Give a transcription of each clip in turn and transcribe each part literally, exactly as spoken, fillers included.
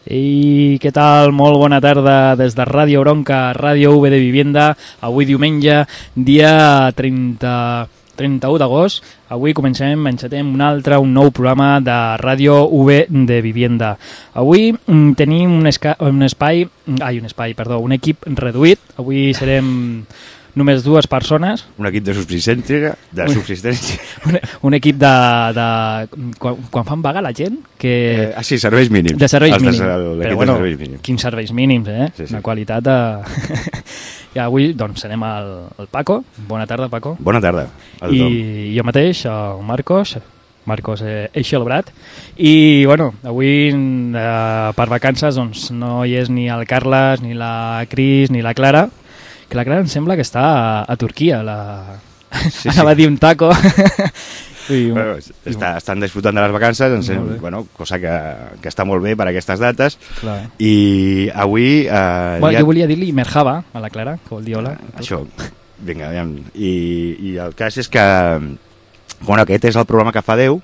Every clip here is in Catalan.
I què tal? Molt bona tarda des de Ràdio Bronca, Ràdio U de Vivienda. Avui diumenge, dia trenta, trenta-u d'agost. Avui comencem, encetem un altre, un nou programa de Ràdio U de Vivienda. Avui mm, tenim un, esca un espai, ai, un espai, perdó, un equip reduït. Avui serem només dues persones. Un equip de subsistència. De subsistència. Un, un equip de... de quan, quan fan vaga la gent? Que... Eh, ah, sí, serveis mínims. De serveis Els mínims. De, Però bueno, de serveis mínims. Quins serveis mínims, eh? Sí, sí. Una qualitat... Eh... I avui, doncs, serem el, el Paco. Bona tarda, Paco. Bona tarda a tothom. I jo mateix, el Marcos... Marcos eh, Eixelbrat. I, bueno, avui eh, per vacances doncs, no hi és ni el Carles, ni la Cris, ni la Clara, que la Clara em sembla que està a, a Turquia. La... Sí, Anava sí. a dir un taco. I, Bueno, està, estan disfrutant de les vacances, ens, bueno, cosa que, que està molt bé per a aquestes dates. Clar. I avui... Eh, Bueno, ja... Jo volia dir-li merhaba a la Clara, que vol dir hola. Això, vinga, aviam. I, I el cas és que... Bueno, aquest és el programa que fa Déu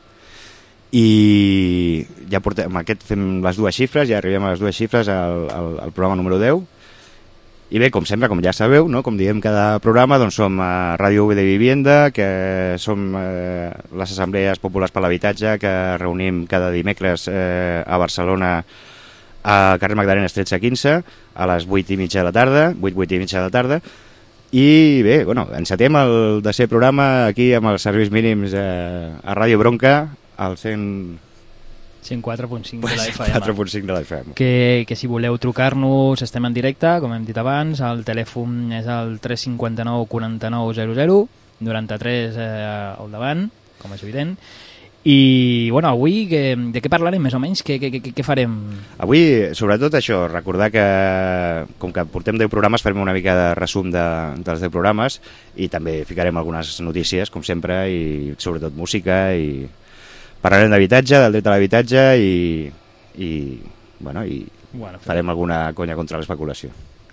i ja portem, amb aquest fem les dues xifres, ja arribem a les dues xifres al, al, al programa número deu. I bé, com sempre, com ja sabeu, no? Com diem cada programa, doncs som a Ràdio U de Vivienda, que som eh, les assemblees populars per l'habitatge que reunim cada dimecres eh, a Barcelona a carrer Magdalenes tretze quinze a les vuit i mitja de la tarda, vuit, vuit i mitja de la tarda. I bé, bueno, encetem el desè programa aquí amb els serveis mínims eh, a Ràdio Bronca, al cent... cent quatre punt cinc de la F M. quatre punt cinc de la F M. Que, que si voleu trucar-nos estem en directe, com hem dit abans, el telèfon és el tres cinc nou, quaranta-nou, zero zero, noranta-tres eh, al davant, com és evident. I, bueno, avui que, de què parlarem més o menys? Què, què, què, què farem? Avui, sobretot això, recordar que com que portem deu programes farem una mica de resum de, dels deu programes i també ficarem algunes notícies, com sempre, i sobretot música, i parlarem d'habitatge, del dret a l'habitatge i, i, bueno, i Bueno, farem alguna conya contra l'especulació.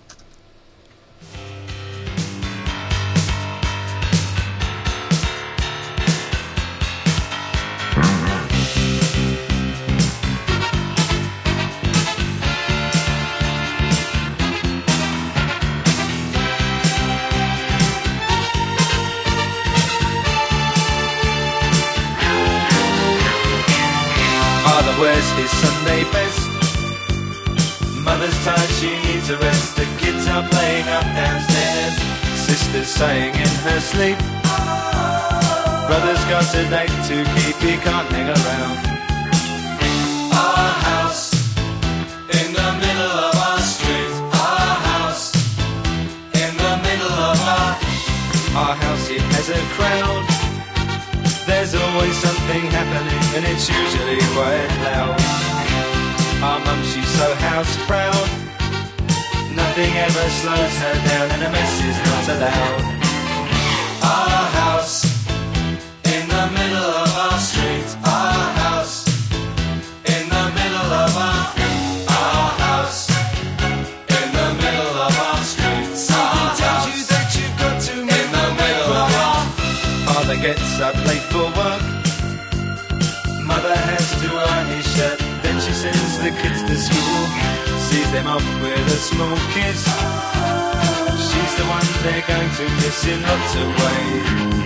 Wears his Sunday best. Mother's tired, she needs a rest. The kids are playing up downstairs. Sister's sighing in her sleep. Brother's got a date to keep, he can't hang around. Our house in the middle of our street. Our house in the middle of our Our house, it has a crowd. There's always something happening and it's usually quite loud. Our mum, she's so house proud. Nothing ever slows her down and a mess is not allowed. Our house in the middle of our street. Our house in the middle of our Our house in the middle of our street. Something tells you that you've got to move in the middle of our Father gets up late for work. Mother has to iron his shirt. Then she sends the kids to school, sees them off with a small kiss. She's the one they're going to miss in lots of ways.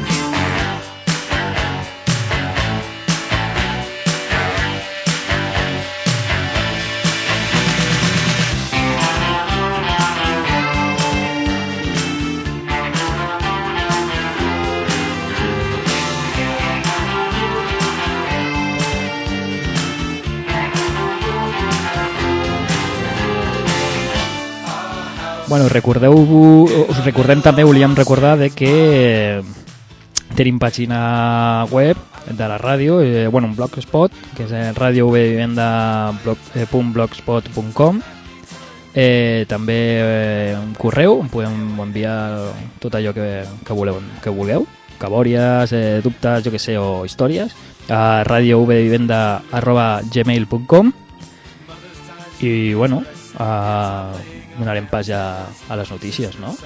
Bueno, recordeu, us recordem també, volíem recordar de que tenim pàgina web de la ràdio, eh, bueno, un blogspot, que és radio v vivenda punt blogspot punt com. Eh, també eh, un correu on podem enviar tot allò que, que, voleu, que vulgueu, cabòries, eh, dubtes, jo que sé, o històries, a radio v vivenda arroba gmail punt com. I, bueno, a... donarem pas ja a les notícies, no?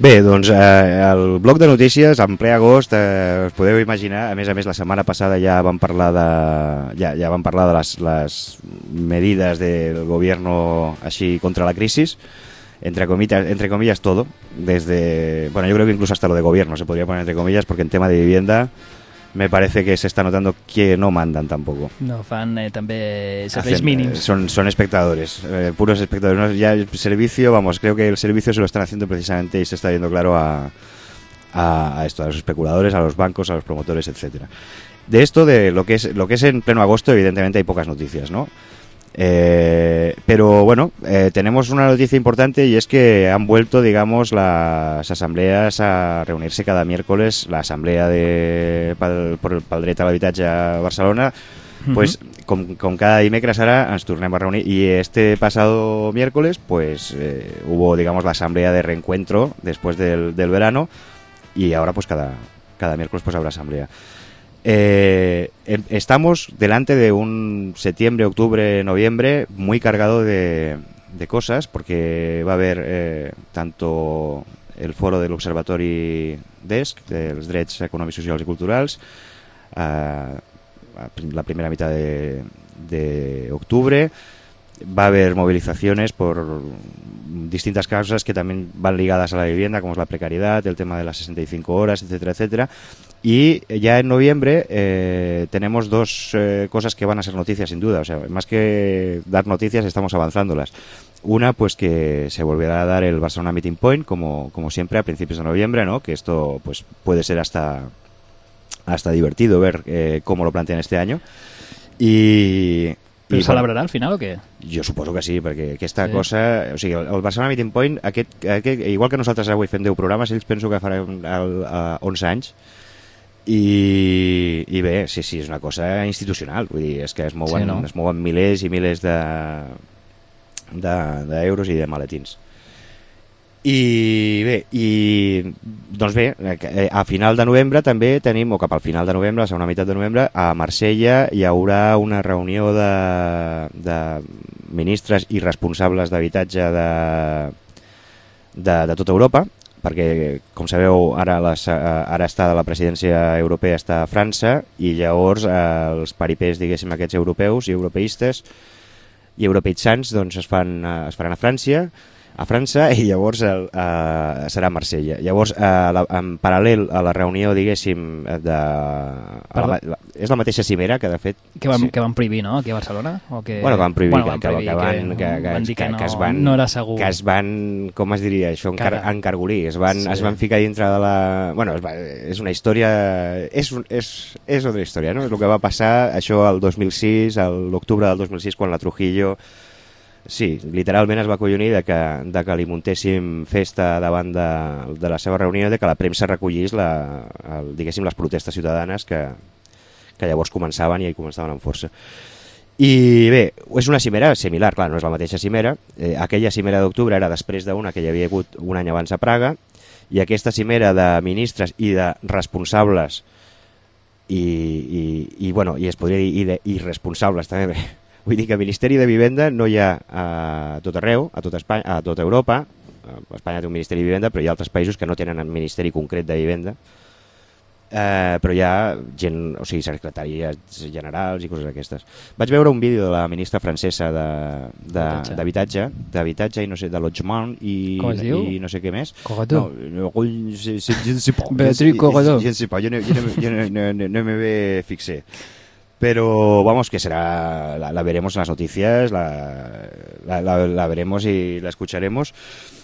Bé, doncs eh, el bloc de notícies en ple agost, eh, us podeu imaginar, a més a més la setmana passada ja vam parlar de, ja, ja vam parlar de les, les medidas del gobierno així contra la crisis, entre comillas, entre comillas todo, desde, bueno, yo creo que incluso hasta lo de gobierno se podría poner entre comillas, porque en tema de vivienda me parece que se está notando que no mandan tampoco. No fan eh, també serveis Hacen, mínims. eh, son, son espectadores, eh, puros espectadores. ¿no? Ya el servicio, vamos, creo que el servicio se lo están haciendo precisamente y se está viendo claro a, a, a esto, a los especuladores, a los bancos, a los promotores, etcétera. De esto, de lo que es lo que es en pleno agosto, evidentemente hay pocas noticias, ¿no? Eh, pero bueno, eh, tenemos una noticia importante y es que han vuelto, digamos, las asambleas a reunirse cada miércoles. La asamblea de pel, por el pel dret a l'habitatge a Barcelona, uh-huh. Pues com, com cada dimecres ara ens tornem a reunir, y este pasado miércoles pues eh, hubo, digamos, la asamblea de reencuentro después del, del verano, y ahora pues cada, cada miércoles pues habrá asamblea. Eh, estamos delante de un septiembre, octubre, noviembre muy cargado de, de cosas, porque va a haber eh, tanto el foro del Observatori DESC, dels drets econòmics, socials i culturals, eh, la primera mitad de, de octubre. Va a haber movilizaciones por distintas causas que también van ligadas a la vivienda, como es la precariedad, el tema de las sesenta y cinco horas, etcétera, etcétera. Y ya en noviembre eh, tenemos dos eh, cosas que van a ser noticias sin duda. O sea, más que dar noticias, estamos avanzándolas. Una, pues que se volverá a dar el Barcelona Meeting Point, como, como siempre, a principios de noviembre, ¿no? Que esto pues puede ser hasta, hasta divertido ver eh, cómo lo plantean este año. Y... Però I, celebrarà al final o què? Jo suposo que sí, perquè aquesta sí. cosa... O sigui, el, el Barcelona Meeting Point, aquest, aquest, igual que nosaltres avui fem deu programes, ells penso que faran el, a onze anys, i, i bé, sí, sí, és una cosa institucional, vull dir, és que es mouen, sí, no? es mouen milers i milers de d'euros de, i de maletins. I bé, i doncs bé, a final de novembre també tenim, o cap al final de novembre, a la segona meitat de novembre, a Marsella hi haurà una reunió de, de ministres i responsables d'habitatge de, de, de tota Europa, perquè, com sabeu, ara, les, ara està la presidència europea està a França, i llavors eh, els paripés, diguéssim, aquests europeus i europeistes i europeitzants doncs es, fan, es faran a França, a França, i llavors el, uh, serà a Marsella. Llavors, uh, la, en paral·lel a la reunió, diguéssim, de... La, la, és la mateixa cimera que, de fet... Que van, sí. que van prohibir, no?, aquí a Barcelona? O que... Bueno, que van prohibir, bueno, que, van prohibir que, van, que, que, van dir que, que, no, que es van... no era segur. Que es van, com es diria això, encar, encargolir, es van, sí. es van ficar dintre de la... Bueno, es va, és una història... És, un, és, és una història, no? És el que va passar, això el dos mil sis, l'octubre del dos mil sis, quan la Trujillo... Sí, literalment es va acollonir de que, de que li muntéssim festa davant de, de la seva reunió, de que la premsa recollís la, el, diguéssim, les protestes ciutadanes que, que llavors començaven i començaven amb força. I bé, és una cimera similar, clar, no és la mateixa cimera. Eh, aquella cimera d'octubre era després d'una que hi havia hagut un any abans a Praga, i aquesta cimera de ministres i de responsables i, i, i, bueno, i es podria dir i de irresponsables també, bé. Vull dir que el Ministeri de Vivenda no hi ha a tot arreu, a tota, Espanya, a tota Europa. Espanya té un Ministeri de Vivenda, però hi ha altres països que no tenen un Ministeri concret de Vivenda. Eh, però hi ha gent, o sigui, secretaries generals i coses d'aquestes. Vaig veure un vídeo de la ministra francesa d'habitatge, d'habitatge i no sé, de logement i, i no sé què més. Corredor. No, je ne sais pas. Beatriz Corredor. Je ne sais pas, jo no, jo no, jo no, no, no, no me ve fixé. Pero vamos, que será, la, la veremos en las noticias, la, la, la, la veremos y la escucharemos.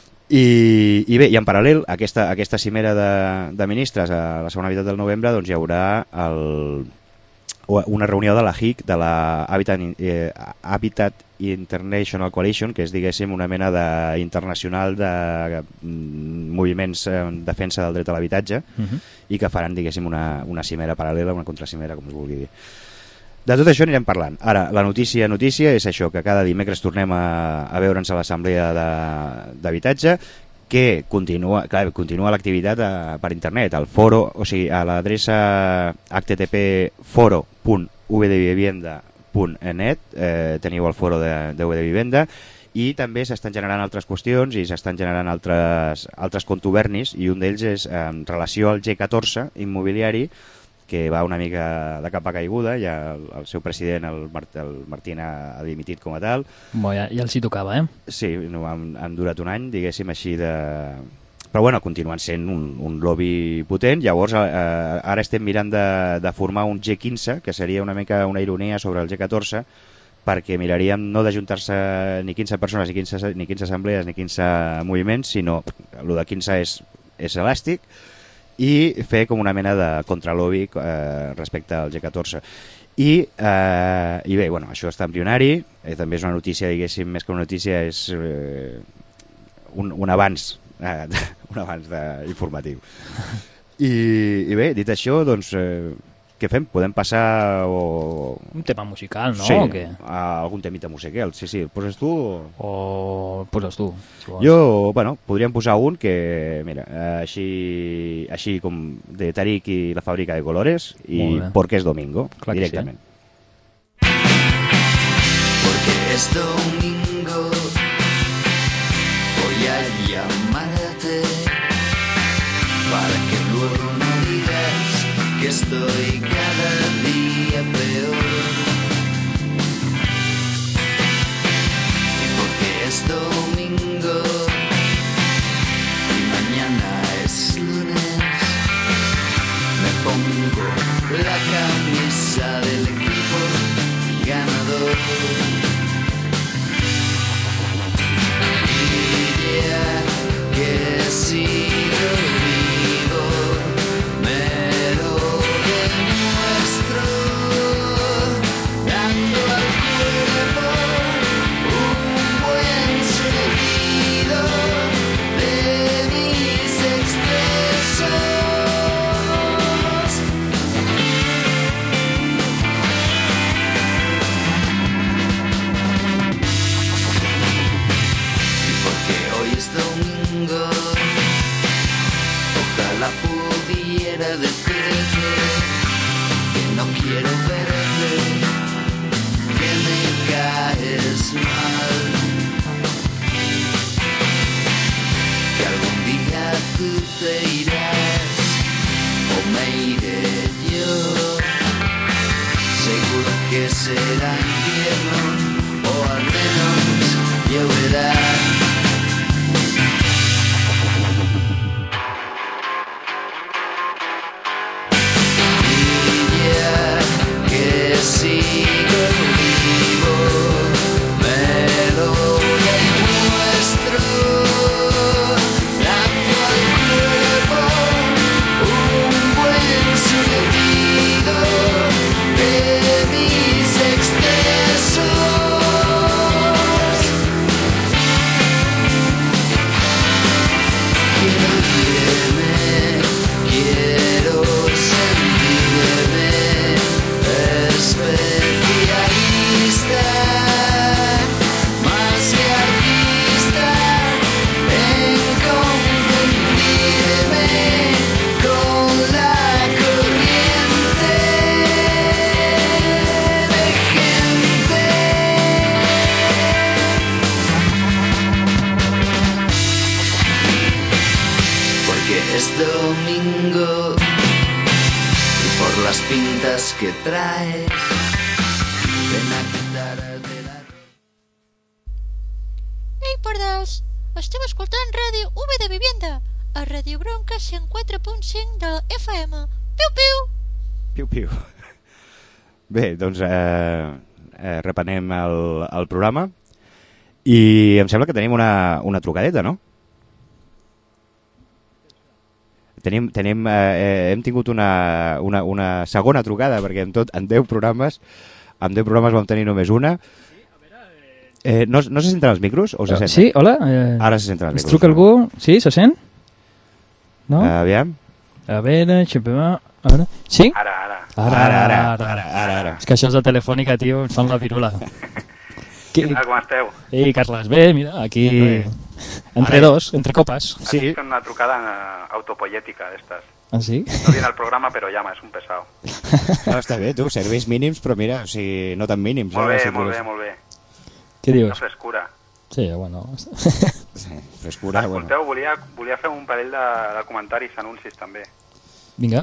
I, i bé, i en paral·lel a aquesta, a aquesta cimera de, de ministres a la segona meitat del novembre, doncs hi haurà el, una reunió de la H I C, de la Habitat, eh, Habitat International Coalition, que és, diguéssim, una mena d'internacional de, de moviments en defensa del dret a l'habitatge, uh-huh. i que faran, diguéssim, una, una cimera paral·lela, una contracimera, com es vulgui dir. De tot això anirem parlant. Ara, la notícia notícia és això, que cada dimecres tornem a, a veure'ns a l'assemblea d'habitatge, que continua, clar, continua l'activitat per internet, al foro, o sigui, a l'adreça h t t p foro punt v de vivienda punt net, eh, teniu el foro de, de V de Vivenda, i també s'estan generant altres qüestions i s'estan generant altres, altres contubernis, i un d'ells és en relació al G catorze immobiliari, que va una mica de capa caiguda, ja el, el seu president, el, Mart, el Martín, ha, ha dimitit com a tal. Bo, ja, ja els hi tocava, eh? Sí, no, han, han durat un any, diguéssim, així de... Però bueno, continuen sent un, un lobby potent. Llavors, eh, ara estem mirant de, de formar un G quinze, que seria una mica una ironia sobre el G catorze, perquè miraríem no d'ajuntar-se ni quinze persones, ni quinze, ni quinze assemblees, ni quinze moviments, sinó el de quinze és, és elàstic, i fer com una mena de contralobby eh, respecte al G catorze. I, eh, i bé, bueno, això està embrionari, eh, també és una notícia, diguéssim, més que una notícia, és eh, un, un avanç, eh, un avanç de, informatiu. I, I bé, dit això, doncs, eh, què fem? Podem passar o... Un tema musical, no? Sí, O què? a algun temita musical, sí, sí, el poses tu o... O poses tu, si vols. Jo, bueno, podríem posar un que, mira, eh, així, així com de Tarik i la fàbrica de colores, i Porque es domingo, Clar que directament. Sí. Porque es domingo, voy a llamarte para que luego no digas que estoy cada día peor. Y porque es domingo y mañana es lunes, me pongo la camisa del equipo ganador. Y ya que sigo vivo, me lo demuestro, dando al cuerpo un buen sentido de mis excesos. Y porque hoy es domingo, ojalá pudiera decirte que no quiero verte, que me caes mal, que algún día tú te irás o me iré yo. Seguro que será invierno o al menos lloverá. Que sigo vivo, me lo demuestro, dando al cuerpo un buen sentido de mis excesos. Quiero irme, quiero sentirme especialista, más que artista, en confundirme con la corriente de gente. Porque es domingo y por las pintas que traes, ven a quitar de la... Ei, pardals! Estem escoltant Ràdio U B de Vivienda, a Ràdio Bronca cent quatre punt cinc de la F M. Piu, piu! Piu, piu. Bé, doncs eh, eh, reprenem el, el programa i em sembla que tenim una, una trucadeta, no? Tenim, tenim, eh, hem tingut una, una, una segona trucada, perquè en, tot, en deu programes en deu programes vam tenir només una. Eh, no, no se senten els micros? O se senten? Sí, hola. Eh, Ara se senten els ens micros. truca algú? Sí, se sent? No? Uh, aviam. A veure, xipema... A veure... Sí? Ara, ara. Ara, Ara, ara, ara, ara, ara, ara. És que això és de Telefònica, tio, ens fan la pirula. Què tal, com esteu? Ei, Carles, bé, mira, aquí... Entre dos, entre copes. Sí. Aquí fem una trucada eh, autopoiètica d'estes. Ah, sí? No viene al programa, però llama, és un pesado. No, està bé, tu, serveis mínims, però mira, o sigui, no tan mínims. Molt eh, bé, si molt tu- bé, molt bé. Què Una dius? frescura. Sí, bueno... Sí, frescura, bueno. Escolteu, volia, volia fer un parell de, de comentaris, anuncis també. Vinga.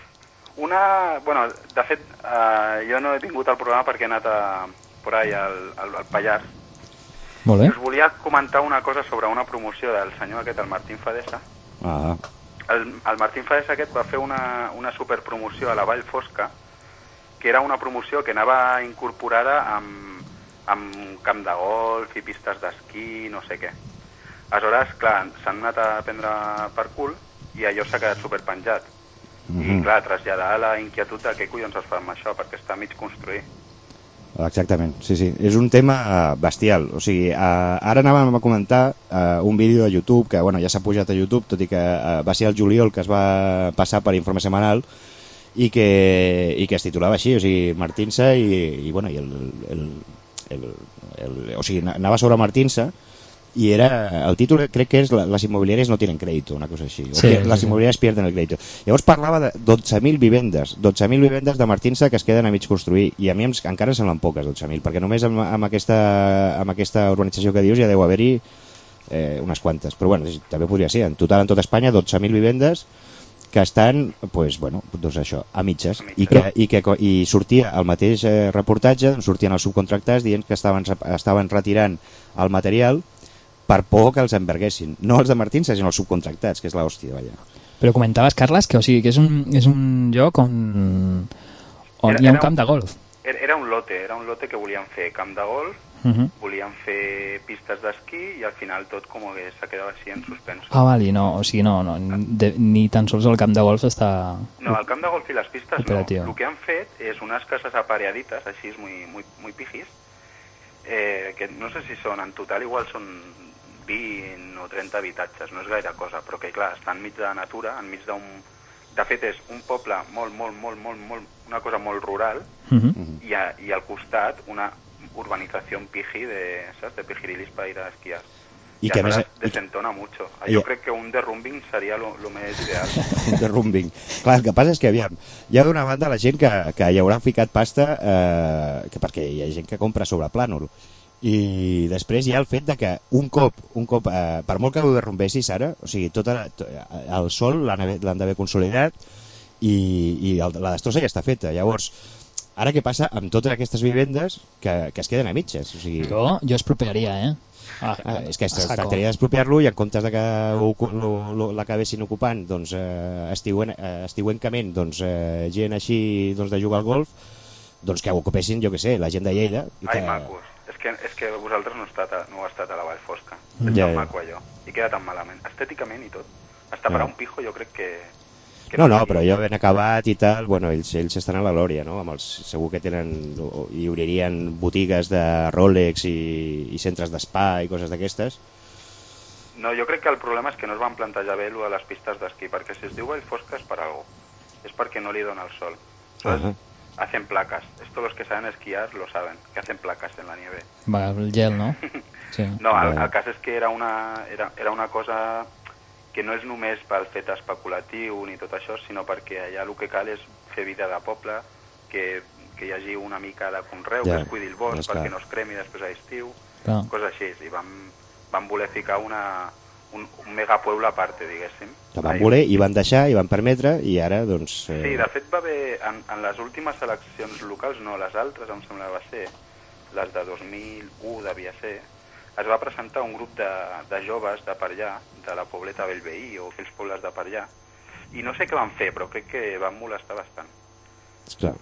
Una, bueno, de fet, eh, jo no he vingut al programa perquè he anat a, por ahí al, al, al Pallars. Molt I bé. us volia comentar una cosa sobre una promoció del senyor aquest, el Martín Fadesa. Ah, El, el Martín Fadesa aquest va fer una, una superpromoció a la Vall Fosca, que era una promoció que anava incorporada amb, amb camp de golf i pistes d'esquí, no sé què. Aleshores, clar, s'han anat a prendre per cul i allò s'ha quedat superpenjat. Mm -hmm. I clar, traslladar la inquietud de què collons es fa amb això, perquè està mig construït. exactament, sí, sí. És un tema uh, bestial. O sigui, uh, ara anàvem a comentar uh, un vídeo de YouTube que, bueno, ja s'ha pujat a YouTube, tot i que uh, va ser el juliol que es va passar per Informe Semanal i que, i que es titulava així, o sigui, Martinsa i, i bueno, i el, el, el, el, o sigui, anava sobre Martinsa i era, el títol crec que és les immobiliàries no tienen crédito, una cosa així, o Sí, que sí, les sí. immobiliàries pierden el crédito. Llavors parlava de dotze mil vivendes dotze mil vivendes de Martinsa que es queden a mig construir, i a mi em, encara em semblen poques dotze mil, perquè només amb, amb, aquesta, amb aquesta urbanització que dius ja deu haver-hi eh, unes quantes, però bueno, també podria ser, en total en tota Espanya dotze mil vivendes que estan, pues, bueno, doncs això, a mitges, i que, i que i sortia el mateix eh, reportatge, doncs sortien els subcontractats dient que estaven, estaven retirant el material per por que els enverguessin, no els de Martinsa sinó els subcontractats, que és l'hòstia, vaja. Però comentaves, Carles, que, o sigui, que és un, és un lloc on, on Era- hi ha un era camp un- de golf. Era, era un lote, era un lote que volien fer camp de golf, Uh -huh. volien fer pistes d'esquí i al final tot com que s'ha quedat així en suspenso. Ah, vale, no, o sigui, no, no de, ni tan sols el camp de golf està... No, el camp de golf i les pistes Operatiu. no. El que han fet és unes cases apareadites, així és muy, muy, muy pijis, eh, que no sé si són, en total igual són vint o trenta habitatges, no és gaire cosa, però que clar, estan enmig de la natura, enmig d'un... De fet és un poble molt, molt, molt, molt, molt, una cosa molt rural, Uh -huh. i, a, i al costat una urbanització piji de, saps? De pijirilis para ir a esquiar. I I que a més- aleshores desentona mucho. i- Jo crec que un derrumbing seria lo, lo més ideal. Derrumbing. Clar, el que passa és que, aviam, hi ha d'una banda la gent que, que hi haurà ficat pasta eh, que perquè hi ha gent que compra sobre plànol, i després hi ha el fet de que un cop, un cop eh, per molt que ho derrumbessis ara, o sigui, tota la, to, el sol l'han haver- l'han d'haver consolidat i, i el, la destrossa ja està feta. Llavors, ara què passa amb totes aquestes vivendes que, que es queden a mitges? O sigui, Jo, jo expropiaria, eh? Ah, Ah, és que es a saco. tractaria d'expropiar-lo i en comptes de que ho- lo- lo- l'acabessin ocupant doncs, eh, estiuen, eh, estiuencament doncs, eh, gent així doncs, de jugar al golf, doncs que ho ocupessin, jo que sé, la gent de Lleida. I que... Ai, macos. És que, és que vosaltres no, heu estat a, no heu estat a la Vall Fosca. És Ja, tan ja. maco allò. I queda tan malament. Estèticament i tot. Hasta per Ja. a un pijo jo crec que... que No, no, seria- però jo ben acabat i tal, bueno, ells, ells estan a la glòria, no? Amb els, segur que tenen, o- i obririen botigues de Rolex i, i centres d'espa i coses d'aquestes. No, jo crec que el problema és que no es van plantejar bé lo de les pistes d'esquí, perquè si es diu Vall Fosca és per algo. És perquè no li dona el sol. Entonces, Ajá. hacen placas. Esto los que saben esquiar lo saben, que hacen placas en la nieve. Va, el gel, no? Sí. No, el, Bueno. el cas és que era una, era, era una cosa que no és només pel fet especulatiu ni tot això, sinó perquè allà el que cal és fer vida de poble, que, que hi hagi una mica de conreu, Ja, que es cuidi el bosc és clar. perquè no es cremi després a estiu, Clar. coses així. I vam, vam voler ficar una, un, un megapueblo a parte, diguéssim. Que van Ahí. voler i van deixar i van permetre i ara, doncs... Eh, Sí, de fet va haver, en, en les últimes eleccions locals, no, les altres em sembla que va ser, les de dos mil u devia ser, es va presentar un grup de, de joves de per allà, de la pobleta Bellveí o aquells pobles de per allà, i no sé què van fer, però crec que van molestar bastant. esclar.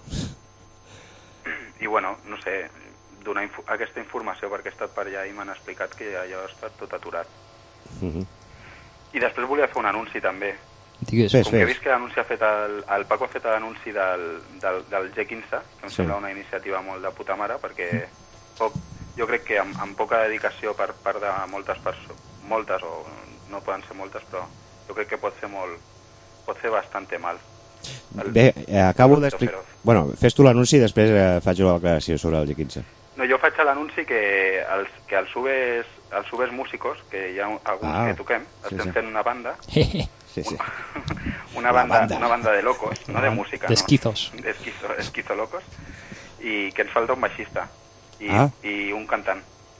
I bueno, no sé, donar inf aquesta informació perquè he estat per allà i m'han explicat que allò ha estat tot aturat. Mhm. I després volia fer un anunci també. Digues. Fes, Com que he fes. vist que l'anunci ha fet el, el Paco ha fet l'anunci del, del, del G quinze, que em Sí. sembla una iniciativa molt de puta mare, perquè poc, jo crec que amb, amb poca dedicació per part de moltes persones, moltes o no poden ser moltes, però jo crec que pot fer molt, pot fer bastante mal. El- Bé, eh, acabo el d'explicar... Feroz. Bueno, fes tu l'anunci i després eh, faig jo la declaració sobre el G quinze. No, jo faig l'anunci que els, que els subes, els subes músicos, que hi ha alguns Ah, que toquem, sí, estem sí. fent una banda, Sí, sí. una banda, banda. una banda de locos, no de música, De no? esquizos. De esquizo, esquizo locos, i que ens falta un baixista i, Ah. i un cantant.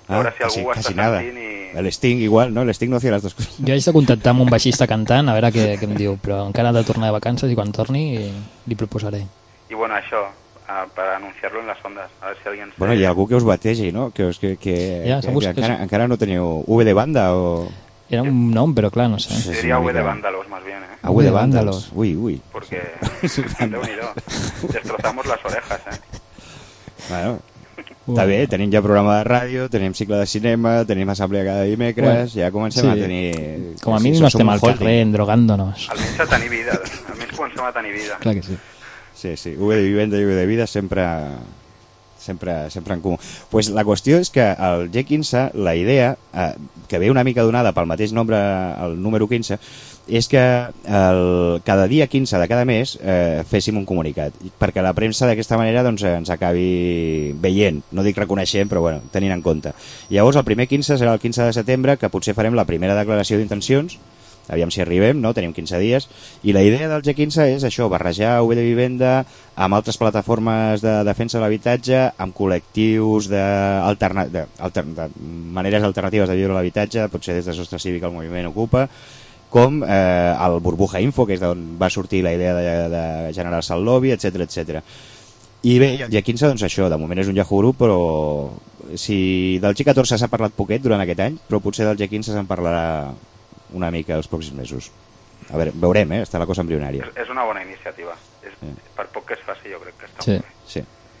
A veure Ah, si algú casi- ho està casi nada. sentint i... El Sting igual, ¿no? El Sting no hacía las dos cosas. Jo haig de contactar amb un baixista cantant, a veure què, què em diu, però encara ha de tornar de vacances i quan torni eh, li proposaré. I bueno, això, uh, per anunciar-lo en les ondes, a veure si alguien... Bueno, hi ha algú que us bategi, no? Que, us, que, que, Ja, que, segur que que encara, sí. encara no teniu V de banda o... Era un nom, però clar, no sé. Sí, sí, Sería una V de mica. Vándalos, más bien, ¿eh? Ah, V de V de vándalos. vándalos. Uy, uy. Porque, déu-n'hi-do, destrozamos las orejas, ¿eh? Bueno, està bé, tenim ja programa de ràdio, tenim cicle de cinema, tenim assemblea cada dimecres, Bueno, ja comencem sí. a tenir... Com a sí, mínim som no estem un al holding. carrer endrogándonos. Almenys a tenir vida, almenys comencem a tenir vida. Clar que sí. Sí, sí, V de vivenda i V de vida sempre, sempre, sempre en comú. Pues la qüestió és que el G quinze, la idea, eh, que ve una mica donada pel mateix nombre, el número quinze, és que el, cada dia quinze de cada mes eh, féssim un comunicat, perquè la premsa d'aquesta manera doncs, ens acabi veient, no dic reconeixent, però bueno, tenint en compte. I llavors el primer quinze serà el quinze de setembre, que potser farem la primera declaració d'intencions, aviam si arribem, no? Tenim quinze dies, i la idea del G quinze és això, barrejar V de vivenda amb altres plataformes de defensa de l'habitatge, amb col·lectius de, alterna de, alter de maneres alternatives de viure l'habitatge, potser des de Sostre Cívic el moviment ocupa, com eh, el Burbuja Info, que és d'on va sortir la idea de, de generar-se el lobby, etc etc. I bé, el G quinze, doncs això, de moment és un Yahoo Group, però si del G catorze s'ha parlat poquet durant aquest any, però potser del G quinze se'n parlarà una mica els pròxims mesos. A veure, veurem, eh? Està la cosa embrionària. És, és una bona iniciativa. És, Sí. Per poc que es faci, jo crec que està Sí. molt bé. Sí.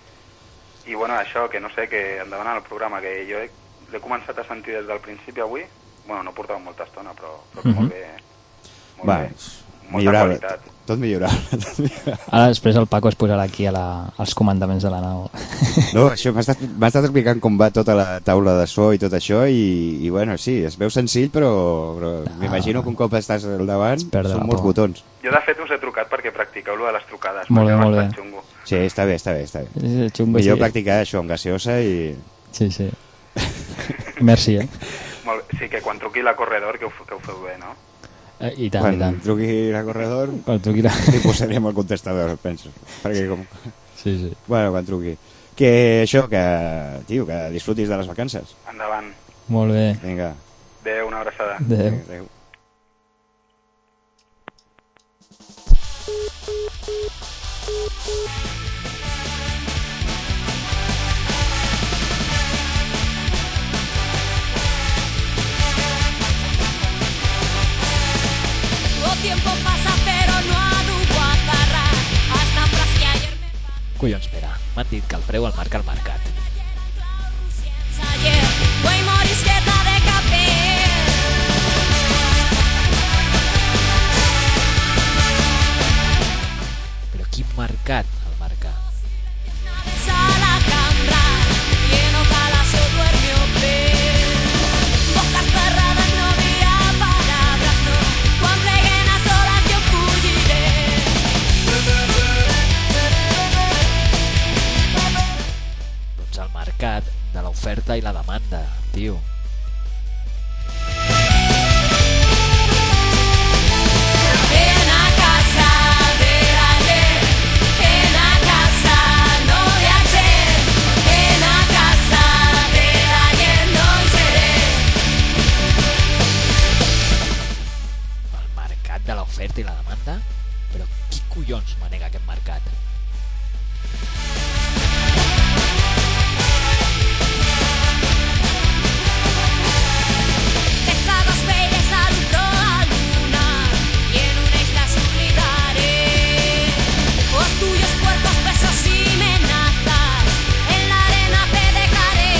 I bueno, això, que no sé, que endavant en el programa, que jo he- l'he començat a sentir des del principi avui, bueno, no portava molta estona, però, però que Mhm. molt bé, molt Va, bé. Molta millorable. qualitat. Tot millorable. Tot millorable. Ara després el Paco es posarà aquí a la, als comandaments de la nau. No, això m'ha estat, m'ha estat explicant com va tota la taula de so i tot això i, i bueno, sí, es veu senzill però, però No. m'imagino que un cop estàs al davant perdre són la molts por. botons. Jo, de fet, us he trucat perquè practiqueu lo de les trucades. Molt bé, perquè és molt bastant bé. Xungo. Sí, està bé, està bé, està bé. És xungo, Millor sí. practicar això amb gaseosa i... Sí, sí. Merci, eh? Molt bé. Sí, que quan truqui la corredor, que ho, f- que ho feu bé, no? Eh, I tant, Quan i tant. truqui la corredor Quan truqui la... li posarem el contestador, penso. Perquè com... Sí, sí. Bueno, quan truqui. Que això, que, tio, que disfrutis de les vacances. Endavant. Molt bé. Vinga. Adéu, una abraçada. Adéu. Adéu. O tiempo pasa pero no ha dut a agarrar hasta frases que ayer me Collons, espera, m'han dit que el preu el marca el mercat. ayer voy morisqueta de café. Però quin mercat el marca? Naves a la cambra y en Ocalazo duerme Opel. Bocas cerradas no dirá palabras, no. Quan pleguen a solas yo fugiré. Doncs el mercat de l'oferta i la demanda, tio. En a casa de ayer, en a casa no de ayer, en a casa de ayer no hi seré. El mercat de l'oferta i la demanda? Però qui collons manega aquest mercat? Tejados verdes alumbró a luna y en una isla sublimaré los tuyos cuerpos, besos y amenazas en la arena te dejaré.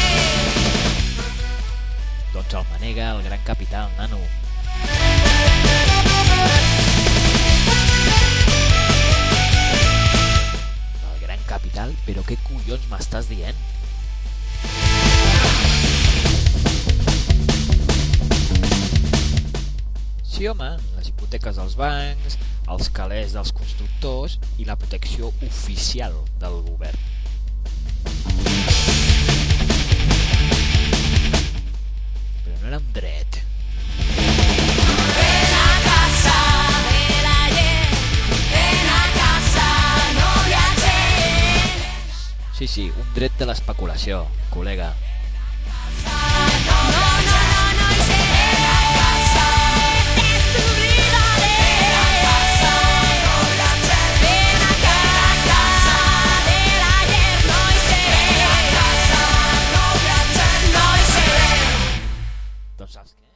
Doncs el manega el gran capital, nano. El gran capital? Però què collons m'estàs dient? Sí, home, les hipoteques dels bancs, els calés dels constructors i la protecció oficial del govern. Però no era un dret. En a casa del ayer, en a casa no de ayer. Sí, sí, un dret de l'especulació, col·lega. Doncs saps què?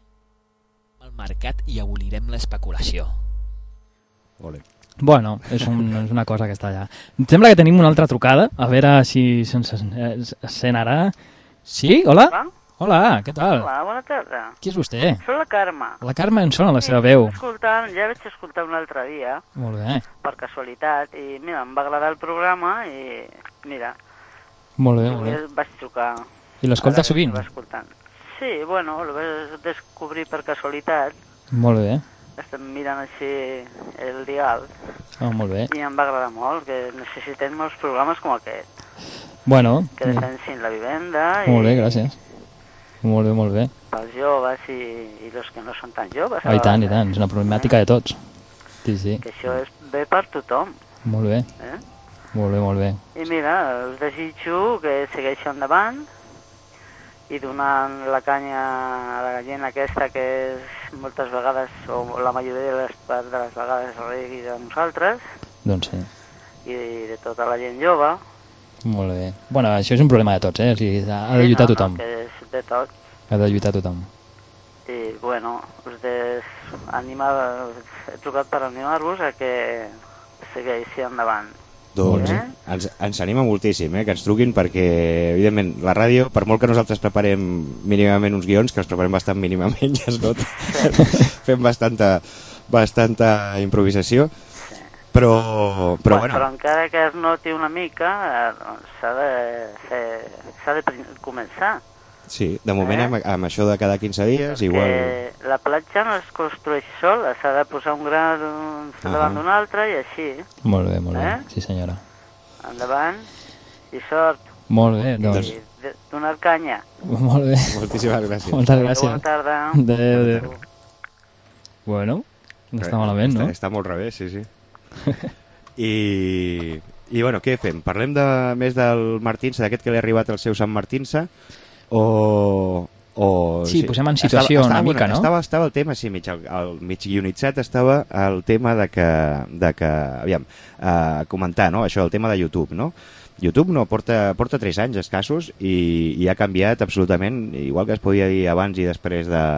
Al mercat i abolirem l'especulació. Ole. Bueno, és, un, és una cosa que està allà. Em sembla que tenim una altra trucada, a veure si se'ns eh, sent ara. Sí? Hola? Hola. Hola, què tal? Hola, bona tarda. Qui és vostè? Soc la Carme. La Carme em sona la seva veu. Escoltant, ja vaig escoltar un altre dia, Molt bé, per casualitat, i mira, em va agradar el programa i mira, molt bé, molt bé. vaig trucar. I l'escolta Ara sovint? estava escoltant. Sí, bueno, el vaig descobrir per casualitat. Molt bé, Estem mirant així el dial oh, molt bé. i em va agradar molt, que necessitem molts programes com aquest, Bueno, que defensin la vivenda i molt bé, gràcies. Molt bé, molt bé. pels joves i, i els que no són tan joves. Oh, i tant, i tant, és una problemàtica de tots. Sí, sí, Que això és bé per tothom. molt bé, Eh? molt bé, molt bé. I mira, us desitjo que segueixi endavant i donant la canya a la gent aquesta que és moltes vegades, o la majoria de les parts de les vegades regui de nosaltres Doncs sí, i de tota la gent jove. molt bé. Bueno, això és un problema de tots, eh? O sigui, ha de lluitar Sí, no, tothom. No, que és de tots. Ha de lluitar tothom. I bueno, us des... animar, he trucat per animar-vos a que segueixi endavant. Doncs Eh? ens, ens anima moltíssim, eh, que ens truquin perquè, evidentment, la ràdio, per molt que nosaltres preparem mínimament uns guions, que els preparem bastant mínimament, ja es nota, fem bastanta, bastanta improvisació, però, però bueno, bueno, però encara que es noti una mica, eh, doncs s'ha de, fer, s'ha de prin- començar. sí, de moment Eh? amb, amb això de cada quinze dies, igual... Que la platja no es construeix sola, s'ha de posar un gra d'un Ahà. davant d'un altre i així. Molt bé, molt bé. Eh? Sí, senyora. Endavant i sort. Molt bé, doncs... I de- donar canya. Molt bé. Moltíssimes gràcies. Moltes Bona gràcies. tarda. Adéu, adéu. Bueno, no està malament, no? Està, està molt revés, sí, sí. I, I bueno, què fem? Parlem de, més del Martinsa, d'aquest que li ha arribat al seu Sant Martinsa, o... o Sí, posem en situació una mica, no? Estava, estava el tema, sí, mig, el, el mig guionitzat estava el tema de que, de que aviam, eh, comentar, no?, això, el tema de YouTube, no? YouTube no, porta, porta tres anys escassos i, i ha canviat absolutament, igual que es podia dir abans i després de,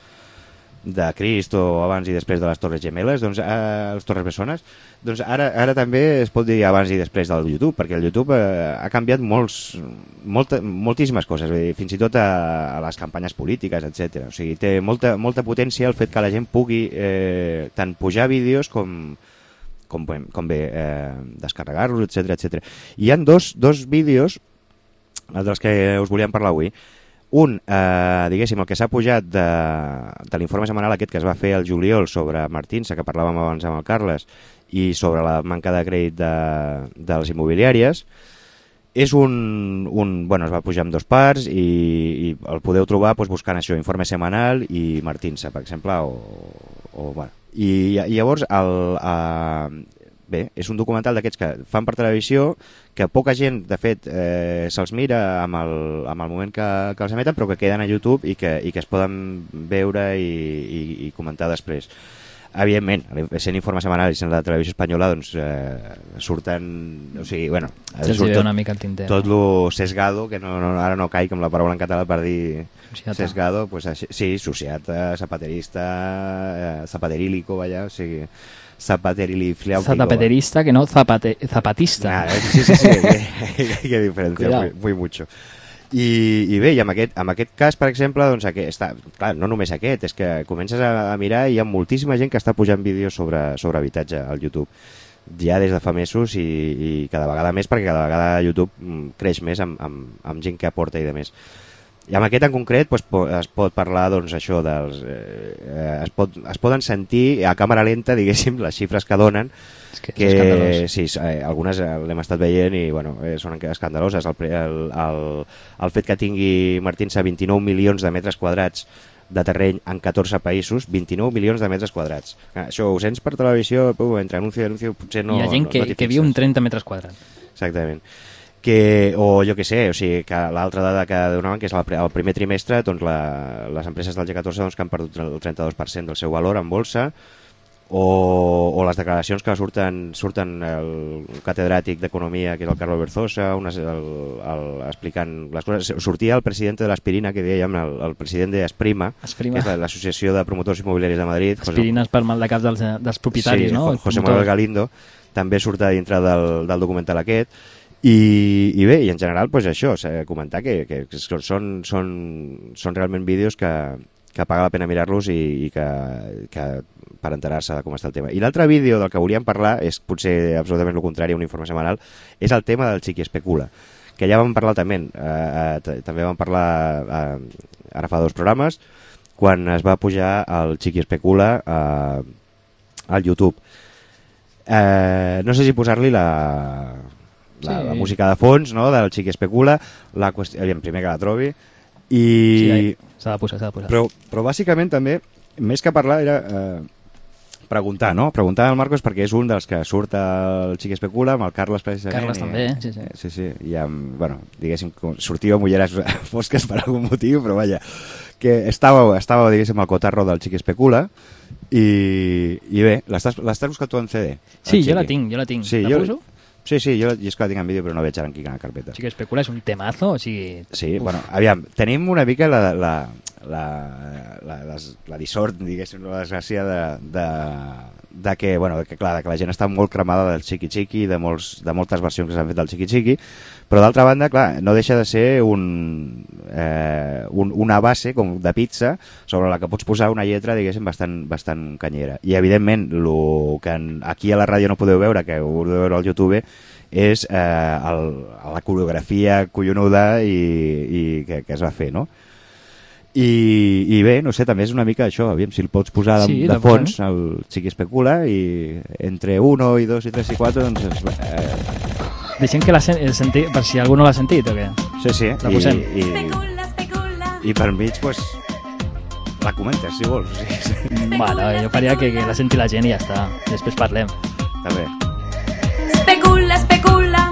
de Crist o abans i després de les Torres Gemeles, doncs, eh, les Torres Bessones, doncs ara, ara també es pot dir abans i després del YouTube, perquè el YouTube eh, ha canviat molts, molta, moltíssimes coses, vull dir, fins i tot a, a les campanyes polítiques, etcètera. O sigui, té molta, molta potència el fet que la gent pugui eh, tant pujar vídeos com com, com bé eh, descarregar-los, etcètera, etcètera. Hi ha dos, dos vídeos dels que us volíem parlar avui. Un, eh, diguéssim, el que s'ha pujat de, de l'informe setmanal aquest que es va fer al juliol sobre Martinsa, que parlàvem abans amb el Carles, i sobre la manca de crèdit de, de les immobiliàries, és un, un... Bueno, es va pujar en dos parts i, i el podeu trobar doncs, buscant això, informe setmanal i Martinsa, per exemple, o... o bueno. I, i llavors el, eh, bé, és un documental d'aquests que fan per televisió, que poca gent de fet eh, se'ls mira amb el, amb el moment que, que els emeten, però que queden a YouTube i que, i que es poden veure i, i, i comentar després. Evidentment, sent informe setmanal i sent la televisió espanyola, doncs eh, surten, o sigui, bueno, Se'ls surt ve tot, una mica el tinter. tot lo sesgado, que no, no, ara no caic amb la paraula en català per dir Sociata. sesgado, pues, així- sí, sociata, zapaterista, eh, zapaterílico, vaya, o sigui, zapaterilifliáutico. Zapaterista, que no zapate, zapatista. Nah, eh, sí, sí, sí, que, que diferència, Cuidao. muy, muy mucho. I, i bé, i amb aquest, amb aquest cas, per exemple, doncs aquest, està, clar, no només aquest, és que comences a, a mirar i hi ha moltíssima gent que està pujant vídeos sobre, sobre habitatge al YouTube, ja des de fa mesos i, i cada vegada més, perquè cada vegada YouTube mm, creix més amb, amb, amb gent que aporta i de més. I amb aquest en concret doncs, po- es pot parlar doncs, això dels, eh, es, pot, es poden sentir a càmera lenta, diguéssim, les xifres que donen, És que, que és escandalós. sí, eh, algunes eh, l'hem estat veient i bueno, eh, són escandaloses. El, pre- el, el, el fet que tingui Martinsa vint-i-nou milions de metres quadrats de terreny en catorze països, vint-i-nou milions de metres quadrats. Ah, això ho sents per televisió, uh, entre anunci i anunci potser no... Hi ha gent no, que, no t'hi que viu fixes. en trenta metres quadrats. Exactament. que, o jo què sé, o sigui, que l'altra dada que donaven, que és el, el primer trimestre, doncs la, les empreses del G catorze doncs, que han perdut el trenta-dos per cent del seu valor en bolsa, o, o les declaracions que surten, surten el catedràtic d'Economia, que és el Carlos Berzosa, unes, el, el, explicant les coses. Sortia el president de l'Aspirina, que dèiem, el, el president d'Esprima, Esprima. que és l'Associació de Promotors Immobiliaris de Madrid. Aspirines per mal de cap dels, dels propietaris, sí, no? José Manuel Galindo, també surt a dintre del, del documental aquest. I, i bé, i en general, pues això, comentar que, que, que són, són, són realment vídeos que, que paga la pena mirar-los i, i que, que per enterar-se de com està el tema. I l'altre vídeo del que volíem parlar, és potser absolutament el contrari a un informe setmanal, és el tema del Chiqui Especula, que ja vam parlar també, eh, eh, també vam parlar eh, ara fa dos programes, quan es va pujar el Chiqui Especula eh, al YouTube. Eh, no sé si posar-li la... La, sí. la música de fons, no?, del Chiqui Especula, la qüestió, aviam, primer que la trobi, i... Sí, s'ha de posar, s'ha de posar. Però, però bàsicament també, més que parlar, era eh, preguntar, no? Preguntar al Marcos perquè és un dels que surt al Chiqui Especula, amb el Carles precisament. Carles i, també, sí, sí. Sí, sí, i amb, bueno, diguéssim, sortia amb ulleres fosques per algun motiu, però vaja, que estava, estava diguéssim, al cotarro del Chiqui Especula, i, i bé, l'estàs buscant tu en C D? Sí, jo la tinc, jo la tinc. Sí, la jo, poso? Sí, sí, jo, jo és que la tinc en vídeo però no veig ara en quina carpeta. Chiqui Especula és un temazo, o sigui... Sí, uf. Bueno, aviam, tenim una mica la, la, la, la, la, la dissort, diguéssim, la desgràcia de, de, de que, bueno, que, clar, de que la gent està molt cremada del Chiqui Chiqui, de, molts, de moltes versions que s'han fet del Chiqui Chiqui, però d'altra banda, clar, no deixa de ser un, eh, un, una base com de pizza sobre la que pots posar una lletra, diguéssim, bastant, bastant canyera. I, evidentment, el que aquí a la ràdio no podeu veure, que ho podeu veure al YouTube, és eh, el, la coreografia collonuda i, i que, que es va fer, no? I, i bé, no sé, també és una mica això, aviam si el pots posar de, sí, de fons, el Chiqui Especula, i entre uno i dos i tres i quatre, doncs... Eh... Deixem que la sen senti, per si algú no l'ha sentit, o què? Sí, sí, la posem. I, i, Especula, especula. I per mig, pues, la comentes, si vols. Sí, sí. Bueno, jo faria que, que la senti la gent i ja està, després parlem. També. Especula, especula.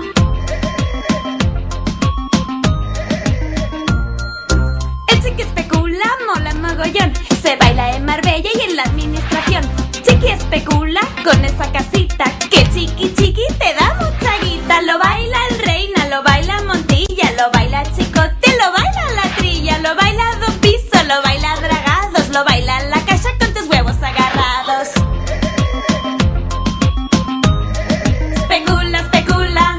El Chiqui Especula mola mogollón. Se baila en Marbella y en la administración. Chiqui Especula con esa casita que chiqui chiqui te da mucha guita. Lo baila el Reina, lo baila Montilla, lo baila Chicote, lo baila la Trilla, lo baila Don Piso, lo baila Dragados, lo baila la Caixa con tus huevos agarrados. Especula, especula.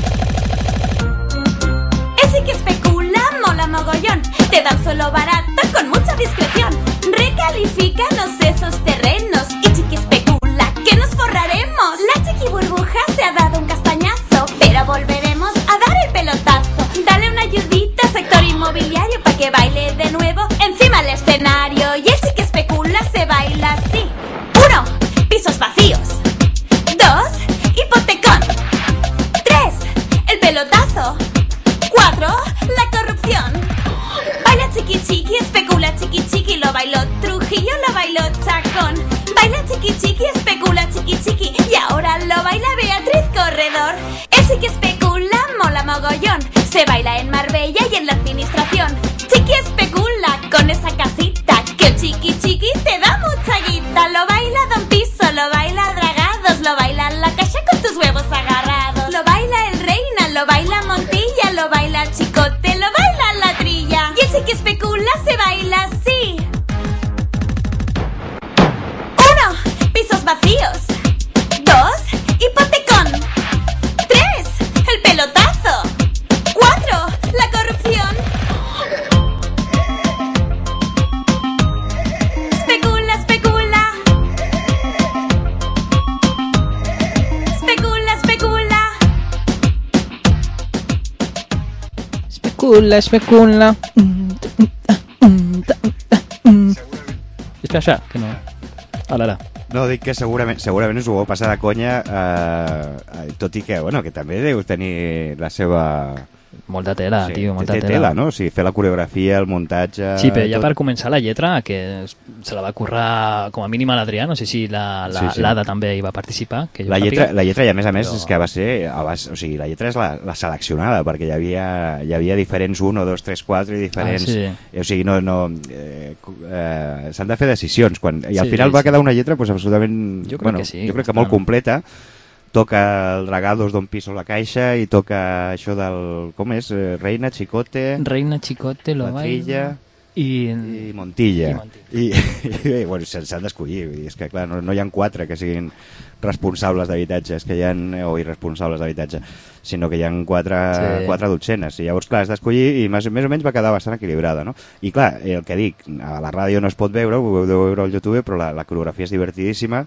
El Chiqui Especula mola mogollón. Te da un solo barato con mucha discreción. Recalifícanos esos terrenos y Chiqui Especula que nos forraremos. La Chiqui Burbuja se ha dado un castañazo, pero volveremos a dar el pelotazo. Dale una ayudita al sector inmobiliario para que baile de nuevo encima del escenario. Y el Chiqui Especula se baila así. Uno, pisos vacíos. Dos, hipotecón. Tres, el pelotazo. Cuatro, la corrupción. Baila Chiqui Chiqui, especula Chiqui Chiqui, lo bailó Trujillo, lo bailó Chacón. Baila Chiqui Chiqui, especula Chiqui Chiqui, y ahora lo baila Beatriz Corredor. El Chiqui Especula mola mogollón. Se baila en Marbella y en la administración. Chiqui Especula con esa casita que el Chiqui Chiqui te da mucha guita. Lo baila Don Piso, lo baila Dragados, lo baila la Caixa con tus huevos agarrados. Lo baila el Reina, lo baila Montilla, lo baila Chicote, lo baila la Trilla. Y el Chiqui Especula se baila así. Uno, pisos vacíos. Dos, hipotecón. Tres, el pelotazo. Cuatro, la corrupción. Especula, especula. Especula, especula. Especula, especula. Espera, això, que no... Ara, ara. No, dic que segurament, segurament us ho vau passar de conya, eh, tot i que, bueno, que també deu tenir la seva, Molta tela, Sí, tio, molta té tela. tela, no? O sigui, fer la coreografia, el muntatge... Sí, però ja tot. per començar la lletra, que se la va currar com a mínim a l'Adrià, no sé si la- la- Sí, sí. l'Ada també hi va participar. Que jo La lletra, sàpiga. la lletra, i a més a més, Però- és que va ser... abans- O sigui, la lletra és la, la seleccionada, perquè hi havia, hi havia diferents un o dos, tres, quatre, i diferents... Ah, sí. eh, O sigui, no... no eh, eh, s'han de fer decisions. Quan, I al Sí, final sí, va sí. quedar una lletra pues, absolutament... Jo crec bueno, que sí, Jo crec que bastant. molt completa. Toca el Dragados d'on piso la caixa i toca això del... Com és? Eh, Reina, Chicote... Reina Chicote, lo Patrilla i... i Montilla. I Montilla. I, i, i bueno, s'han d'escollir. vull dir, És que, clar, no, no hi ha quatre que siguin responsables d'habitatge, és que hi ha, o irresponsables d'habitatge, sinó que hi ha quatre, Sí. quatre dotzenes. I llavors, clar, has d'escollir i més, més o menys va quedar bastant equilibrada, no? I clar, el que dic, a la ràdio no es pot veure, ho heu de veure al YouTube, però la, la coreografia és divertidíssima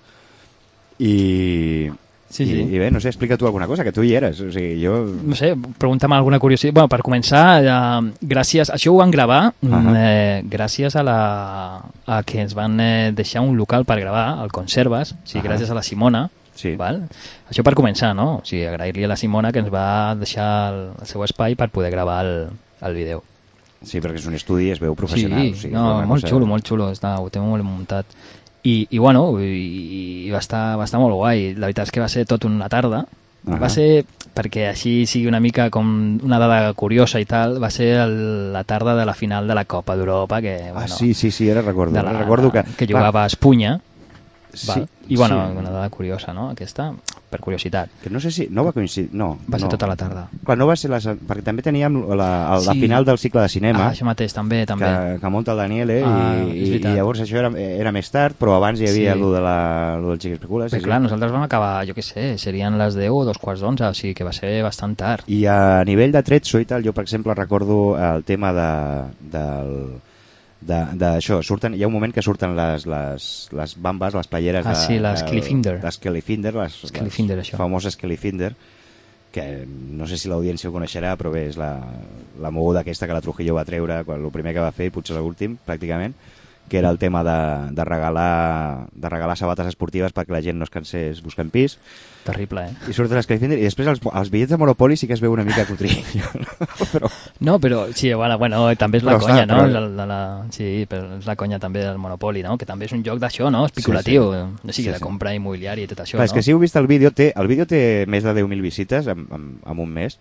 i... Sí, I, sí. I bé, no sé, explica tu alguna cosa, que tu hi eres. O sigui, jo... No sé, pregunta'm alguna curiositat. Bueno, per començar, eh, gràcies... Això ho van gravar Ahà. eh, gràcies a, la, a que ens van eh, deixar un local per gravar, el Conserves, o sigui, Ahà. gràcies a la Simona. Sí. Val? Això per començar, no? O sigui, agrair-li a la Simona que ens va deixar el, el seu espai per poder gravar el, el vídeo. Sí, perquè és un estudi, es veu professional. Sí, o sigui, no, és una molt cosa- xulo, molt xulo, està, ho té molt muntat. I, i bueno, i, i va, estar, va estar molt guai. La veritat és que va ser tot una tarda. Ahà. Va ser, perquè així sigui una mica com una dada curiosa i tal, va ser el, la tarda de la final de la Copa d'Europa, que, Ah, bueno, sí, sí, sí, ara recordo. de Ara la, recordo que... que jugava a Espunya. Sí, Val? I bueno, sí. una dada curiosa, no? Aquesta, per curiositat. Que no sé si... No va coincidir... No, Va ser no. tota la tarda. Clar, no va ser la... Perquè també teníem la, la, la Sí. final del cicle de cinema, Ah, això mateix, també, també. que, que munta el Daniele, Ah, i, és i, veritat. i llavors això era, era més tard, però abans hi havia Sí. sí. lo, de la, lo del Xic Especula. Però clar, nosaltres vam acabar, jo què sé, serien les deu o dos quarts d'onze, o sigui que va ser bastant tard. I a nivell de trezzo i tal, jo per exemple recordo el tema de, del de, de això, surten, hi ha un moment que surten les, les, les bambes, les playeres Ah, de, sí, les del- Kellyfinder. les Kellyfinder, les, Kellyfinder, les això. famoses Kellyfinder, que no sé si l'audiència ho coneixerà, però bé, és la, la moguda aquesta que la Trujillo va treure, quan, el primer que va fer, i potser l'últim, pràcticament, que era el tema de, de, regalar, de regalar sabates esportives perquè la gent no es cansés buscant pis. Terrible, eh? I surten les Kellyfinder, i després els, els bitllets de Monopoly sí que es veu una mica cutrillo, no? però... No, però sí, bueno, bueno també és la Però conya, està, no? però- És el de la, sí, però és la conya també del Monopoli, no? Que també és un joc d'això, no? Especulatiu, Sí, no Sí, sigui de sí. compra immobiliària i tot això, Clar, no? és que si heu vist el vídeo, té, el vídeo té més de deu mil visites en, en, en un mes,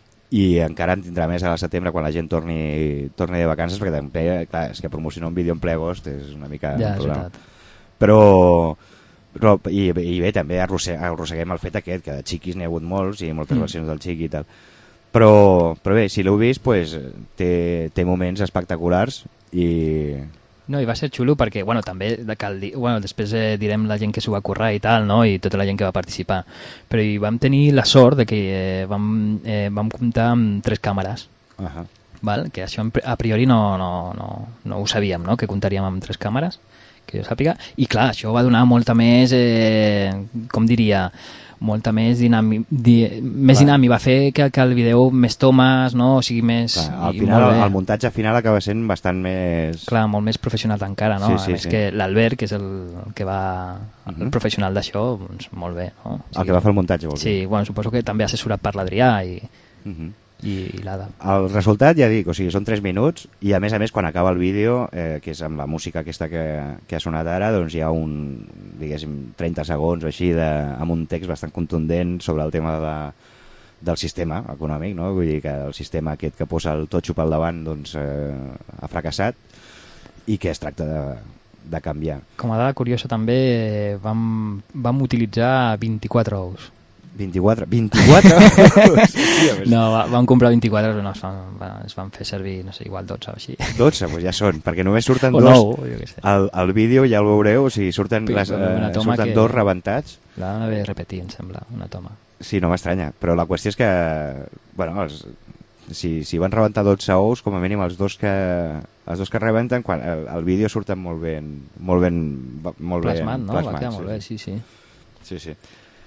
i encara en tindrà més al setembre quan la gent torni, torni de vacances, perquè també, clar, és que promocionar un vídeo en ple agost és una mica Ja, un és problema. veritat. Però, però i, i bé, també arrosse- arrosseguem el fet aquest, que de xiquis n'hi ha hagut molts i moltes Mm. versions del xiqui i tal. Però, però bé, si l'heu vist, pues, té, té moments espectaculars i... No, i va ser xulo perquè, bueno, també de cal dir, bueno, després eh, direm la gent que s'ho va currar i tal, no? I tota la gent que va participar. Però hi vam tenir la sort de que eh, vam, eh, vam comptar amb tres càmeres, Uh-huh. val? Que això en pri- a priori no, no, no, no ho sabíem, no? Que comptaríem amb tres càmeres, que jo sàpiga. I clar, això va donar molta més, eh, com diria, molta més dinàmica, di, més Clar. dinàmica, va fer que, que el vídeo més tomes, no? O sigui, més... Clar, al i final, molt bé. el muntatge final acaba sent bastant més... Clar, molt més professional encara, no? Sí, sí, a més sí. que l'Albert, que és el que va... Mhm. el professional d'això, doncs molt bé, no? O El que va fer el muntatge, vol dir. Sí, bueno, suposo que també assessorat per l'Adrià i, Uh-huh. i, i l'Ada. El resultat, ja dic, o sigui, són tres minuts i a més a més quan acaba el vídeo, eh, que és amb la música aquesta que, que ha sonat ara, doncs hi ha un, diguéssim, trenta segons o així de, amb un text bastant contundent sobre el tema de, del sistema econòmic, no? Vull dir que el sistema aquest que posa el totxo pel davant doncs, eh, ha fracassat i que es tracta de, de canviar. Com a dada curiosa també eh, vam, vam utilitzar vint-i-quatre ous. vint-i-quatre? vint-i-quatre? Hòstia, pues No, va, vam comprar vint-i-quatre, però no, es van, va, es van fer servir, no sé, igual dotze o així. dotze, doncs ja són, perquè només surten O dos. nou, jo què sé. Al, al vídeo ja el veureu, o sigui, surten, Però les, una eh, toma surten que- dos rebentats. La van haver repetit, em sembla, una toma. Sí, no m'estranya, però la qüestió és que, bueno, els, si, si van rebentar dotze ous, com a mínim els dos que, els dos que rebenten, quan el, el vídeo surten molt ben, molt ben, molt Plasmat, ben no? Va plasmats, quedar molt bé, sí, sí. Sí, sí.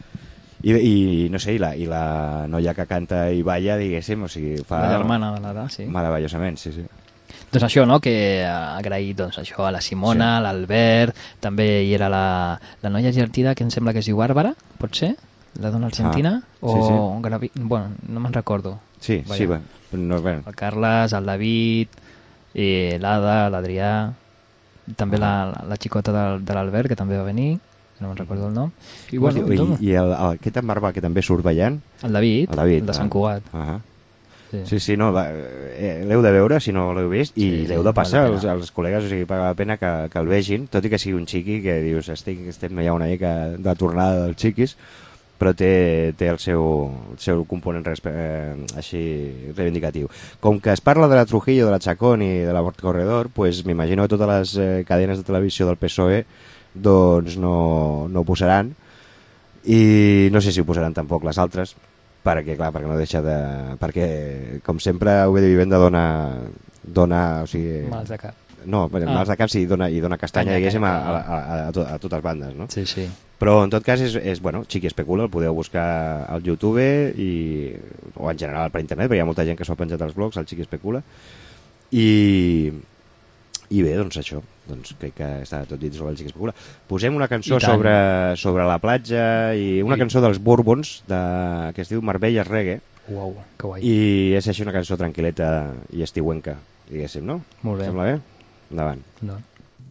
I, i no sé, i la, i la noia que canta i balla, diguéssim, o sigui, fa... La germana de l'Ada, sí. Meravellosament, sí, sí. Doncs això, no?, que agrair doncs, això a la Simona, Sí. a l'Albert, també hi era la, la noia argentina que em sembla que es diu Bàrbara, pot ser? La dona argentina? Ah, o sí, sí. Gravi... Bueno, no me'n recordo. Sí, Vaja. sí, bé. No, bé. El Carles, el David, eh, l'Ada, l'Adrià, també la, la, la xicota del, de l'Albert, que també va venir, que no me'n recordo el nom. I, bueno, I, tot. i el, el, aquest en Barba, que també surt ballant? El David, el, David, el de Sant ah. Cugat. Ah. Sí. Sí, sí, no, va, eh, l'heu de veure si no l'heu vist i Sí, l'heu de passar val la als, pena. als col·legues, o sigui, paga la pena que, que el vegin, tot i que sigui un xiqui que dius, estic, estem ja una mica de tornada dels xiquis, però té, té el, seu, el seu component respe, eh, així reivindicatiu. Com que es parla de la Trujillo, de la Chacón i de la Mort Corredor, pues m'imagino que totes les eh, cadenes de televisió del P S O E doncs no, no ho posaran, i no sé si ho posaran tampoc les altres, perquè clar, perquè no deixa de... perquè com sempre U B de Vivenda dona, dona o sigui, Mals de cap. no, ah. mals de cap sí, dona, i dona castanya, Canya, diguéssim, a, canya. a, a, a, to, a totes bandes, no? Sí, sí. Però en tot cas és, és bueno, Xiqui Especula, el podeu buscar al YouTube i, o en general per internet, perquè hi ha molta gent que s'ho ha penjat als blogs, el Xiqui Especula, i, i bé, doncs això, doncs crec que està tot dit sobre el Xiqui Especula. Posem una cançó sobre, sobre la platja i una I... cançó dels Bourbons de, que es diu Marbella Reggae. Uau, que guai. I és així una cançó tranquil·leta i estiuenca, diguéssim, no? Molt bé. Sembla bé? Endavant. No.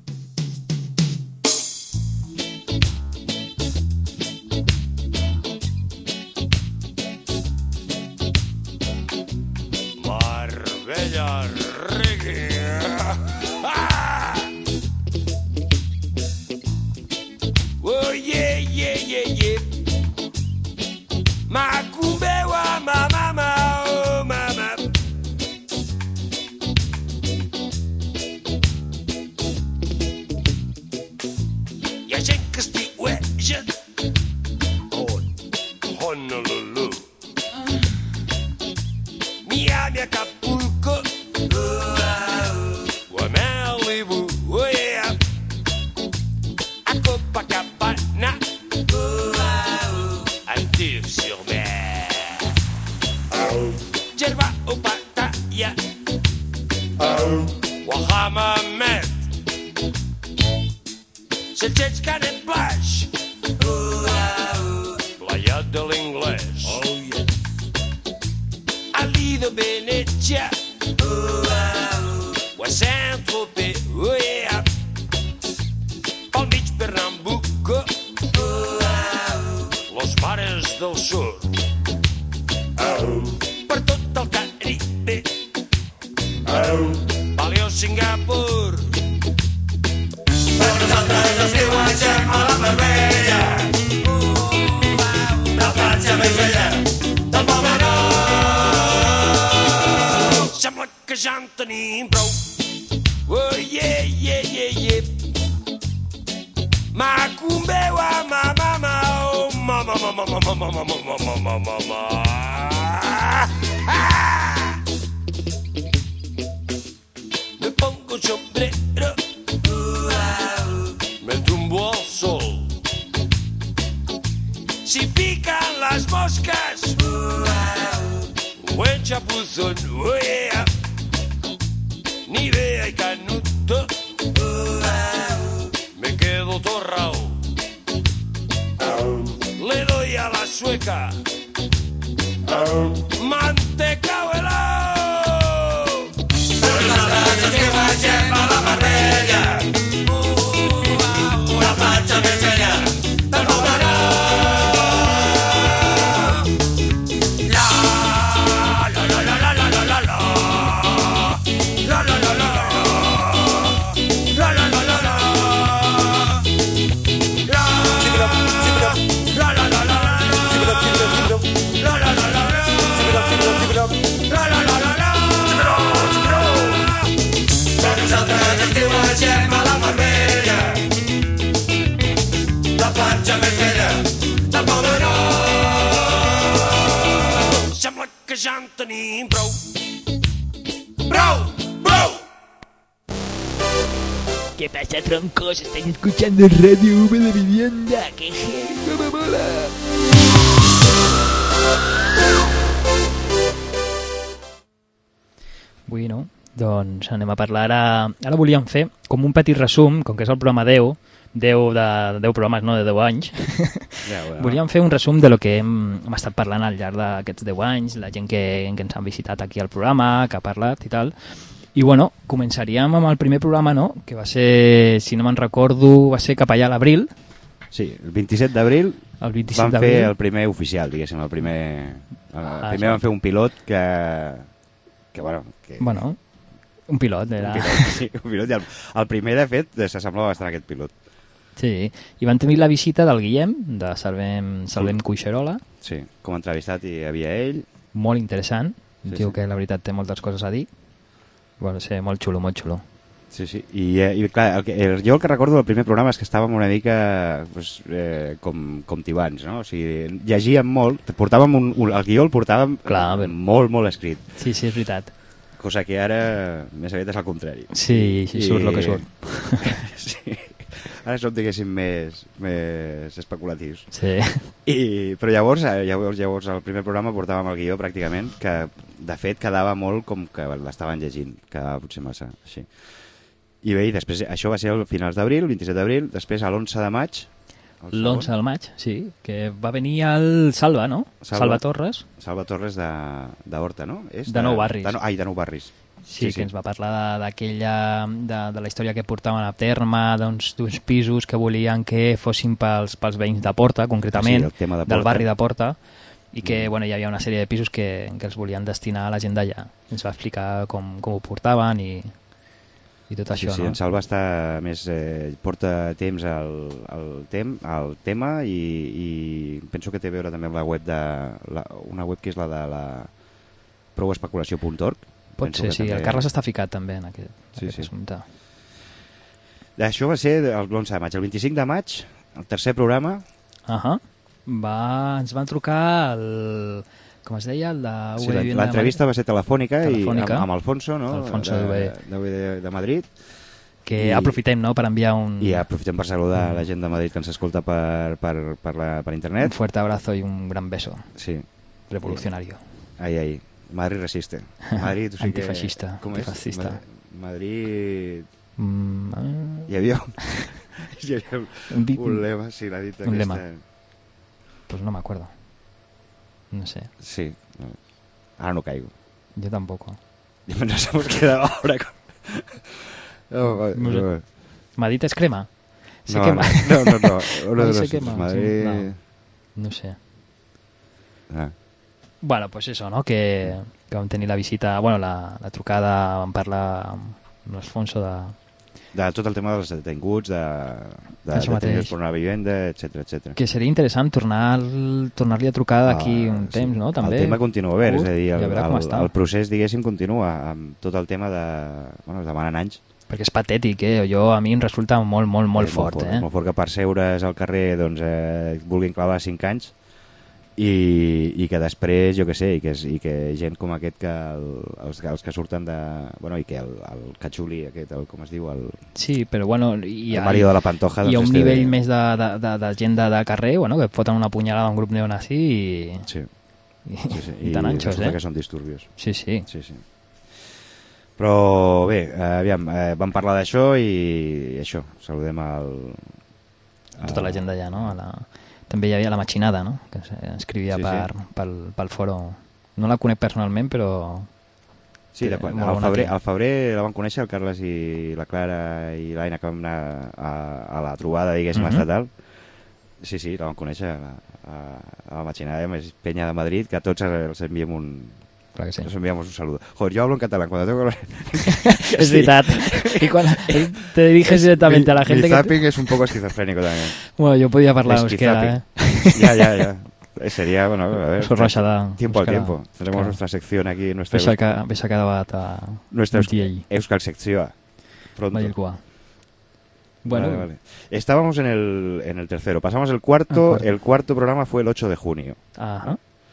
Marbella Reggae. Ah! Oh yeah, yeah, yeah, yeah. Makumbewa, ma mama, oh mama. Hi ha gent que estiueja on Honolulu, Miami, Acapulco, o a Malibu, oh yeah, a Copacabana, Antilles-sur-Mer, Jerba o Pattaya, o a Hammamet, Sitges, Canet Plage, Playa de l'Inglès, oh yeah, a Lido, Venezia, o a Saint-Tropez, oh yeah, pel mig Pernambuco, los mares del sur, per tot el Caribe, Balio, Singapur. Per nosaltres els estiuegem a la Marbella, la platja més bella del poble nou. Sembla que ja en tenim prou. Oh yeah, yeah, yeah, yeah. Macumbewa, ma mama, oh mama, mama, mama, mama, mama, mama, mama. Ah! Me pongo un sombrero, me tumbo al sol. Si pican las moscas, un buen chapuzón, oh yeah. Ni vea y canuto, me quedo torrao. Le doy a la sueca, mantecao helado. Pero nosaltres que vagem a la Marbella, la platja més bella del poble nou. La, la, la, la, la, la, la, la, la. La, la, la, la, la. La, la, la, la, la. La, la, la, la, la. La, la, la, la, la. La, la, la, la, la. Per nosaltres estiuegem a la Marbella, la platja més bella del poble nou. Sembla que ja en tenim prou. Prou! Prou! ¿Qué pasa, troncos? Estáis escuchando Radio V de Vivienda. ¡Qué genio, me mola! Bueno, Doncs anem a parlar ara... Ara volíem fer com un petit resum, com que és el programa deu, deu de deu programes, no de deu anys. Ja, bueno. Volíem fer un resum de lo que hem, hem estat parlant al llarg d'aquests deu anys, la gent que, que ens han visitat aquí al programa, que ha parlat i tal. I bueno, començaríem amb el primer programa, no? Que va ser, si no me'n recordo, va ser cap allà a l'abril. Sí, el vint-i-set d'abril El vint-i-set van d'abril. fer el primer oficial, diguéssim, el primer... El Ah, primer sí. van fer un pilot que... que bueno... Que... Bueno, un pilot era... Un pilot, sí, un pilot. I el, el primer, de fet, s'assemblava bastant a aquest pilot. Sí, i van tenir la visita del Guillem, de Salvem, Salvem Cuixerola. Sí, com a entrevistat hi havia ell. Molt interessant, un Sí, tio sí. que la veritat té moltes coses a dir. Bueno, sí, molt xulo, molt xulo. Sí, sí. I, eh, i clar, el que, el, jo el que recordo del primer programa és que estàvem una mica pues, eh, com, com tibants, no? O sigui, llegíem molt, portàvem un, un, el guió el portàvem Clar, eh, ben- molt, molt escrit. Sí, sí, és veritat. Cosa que ara més aviat és al contrari. Sí, sí, surt el que surt. Sí. Ara som, diguéssim, més, més especulatius. Sí. I, però llavors, eh, llavors, llavors el primer programa portàvem el guió pràcticament, que de fet quedava molt com que l'estaven llegint, quedava potser massa així. I bé, i després, això va ser a finals d'abril, vint-i-set d'abril, després a l'onze de maig... el segon, L'onze del maig, sí, que va venir el Salva, no? Salva. Salva Torres. Salva Torres de, de Horta, no? És De Nou Barris. De, no- ai, de Nou Barris. Sí, sí, que ens va parlar de- d'aquella, de, de la història que portaven a terme, doncs, d'uns pisos que volien que fossin pels, pels veïns de Porta, concretament, Ah, sí, el tema de del Porta. barri de Porta, i que Mm. bueno, hi havia una sèrie de pisos que, que els volien destinar a la gent d'allà. Ens va explicar com, com ho portaven i, i tot Sí, això, sí, no? en Salva està més, eh, porta temps al, al, tem, al tema i, i penso que té a veure també amb la web de la, una web que és la de la prouespeculació punt org. Pot Penso ser, que sí. també- El Carles està ficat també en aquest, Sí, aquest sí. assumpte. Això va ser l'onze de maig. El vint-i-cinc de maig, el tercer programa, Uh va, ens van trucar el... Com es deia? El de sí, U B de la- Vivienda de l'entrevista va ser telefònica, Telefònica. i amb, amb Alfonso, no? Alfonso de, de U B. de, U B de, de Madrid. que I- aprofitem, no?, per enviar un, I aprofitem per saludar la gent de Madrid que ens escolta per, per, per, la, per un internet. fuerte abrazo y un gran beso Sí. revolucionario. Ai, ai. Madrid resiste. Madrid, o sigui que- Antifeixista, com és? antifascista. Ma- Madrid... Mm, ah, Hi havia un, hi havia un, Un di- un lema, sí, l'ha dit un aquesta... lema. pues no me acuerdo. No sé, Sí, no. Ara no caigo. yo tampoco. I nos hemos quedado ahora con... No, va- No sé. no, Madrid es crema. Se no, quema. No, no, no. Uno de Ahí se los quema, Madrid... sí, no. No sé. Ah. Bueno, pues eso, no? Que, que vam tenir la visita, bueno, la, la trucada, vam parlar amb l'Alfonso de... De tot el tema dels detinguts, de, de Això mateix. detinguts per una vivenda, etcètera, etcètera. Que seria interessant tornar tornar-li a trucar d'aquí Ah, un sí. temps, no? També. El tema continua obert, Uh, és a dir, el, i a veure com el, està. el procés, diguéssim, continua amb tot el tema de... Bueno, es demanen anys. Perquè és patètic, eh? Jo, a mi em resulta molt, molt, molt És fort, eh? Molt fort que per seure's al carrer doncs, eh, vulguin clavar cinc anys i, i que després, jo que sé, i que, és- i que gent com aquest, que el, els, els que surten de... Bueno, i que el, el Cachuli, aquest, el, com es diu, el, Sí, però bueno... Hi el marido de la Pantoja... hi ha doncs, un este nivell de... més de, de, de, de gent de, de carrer, bueno, que et foten una punyalada a un grup neonazi i... Sí, I, sí, sí. i tan anxos, resulta eh? que són disturbios. Sí, sí. Sí, sí. Però bé, eh, aviam, eh, vam parlar d'això i això, saludem al... Tota la gent d'allà, no? A la... També hi havia la Machinada, no? Que escrivia Sí, sí. per, pel, pel foro. No la conec personalment, però... Sí, de, Té quan, molt al, bona febrer, pinta. al febrer la van conèixer el Carles i la Clara i l'Aina, que vam anar a, a la trobada, diguéssim, Mhm. estatal. Sí, sí, la van conèixer a, a, a la Machinada, més Penya de Madrid, que a tots els enviem un... Clar que sí. Nos enviamos un saludo. Joder, yo hablo en catalán cuando tengo que hablar... Es verdad. Y cuando te diriges directamente a la gente Mi que... zapping es un poco esquizofrénico también. Bueno, yo podía hablar euskera, ¿eh? Esquizapping. Ya, ya, ya. Eh, Sería, bueno, a ver... Eso racha da Tiempo al euskera. tiempo. Tenemos Claro. nuestra sección aquí, nuestra... Ves acá, ves acá bat a... Nuestra Euskal Euskal, Euskal sección. Pronto. Bayelkoa. Bueno, Vale, vale. Estábamos en el, en el tercero. Pasamos el cuarto. El cuarto. El cuarto programa fue el ocho de junio. ajá.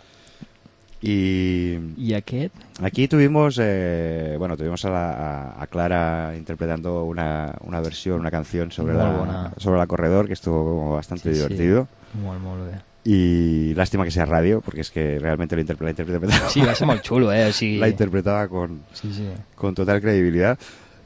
Y ¿Y aquest? aquí tuvimos, eh, bueno, tuvimos a, la, a, a Clara interpretando una, una versión, una canción sobre Muy la, buena. sobre la Corredor, que estuvo como bastante Sí, sí. divertido. Molt, molt bé. y lástima que sea radio, porque es que realmente lo interpre- la interpretaba. Sí, va ser molt xulo, eh? O sigui... La interpretaba con, Sí, sí. con total credibilidad.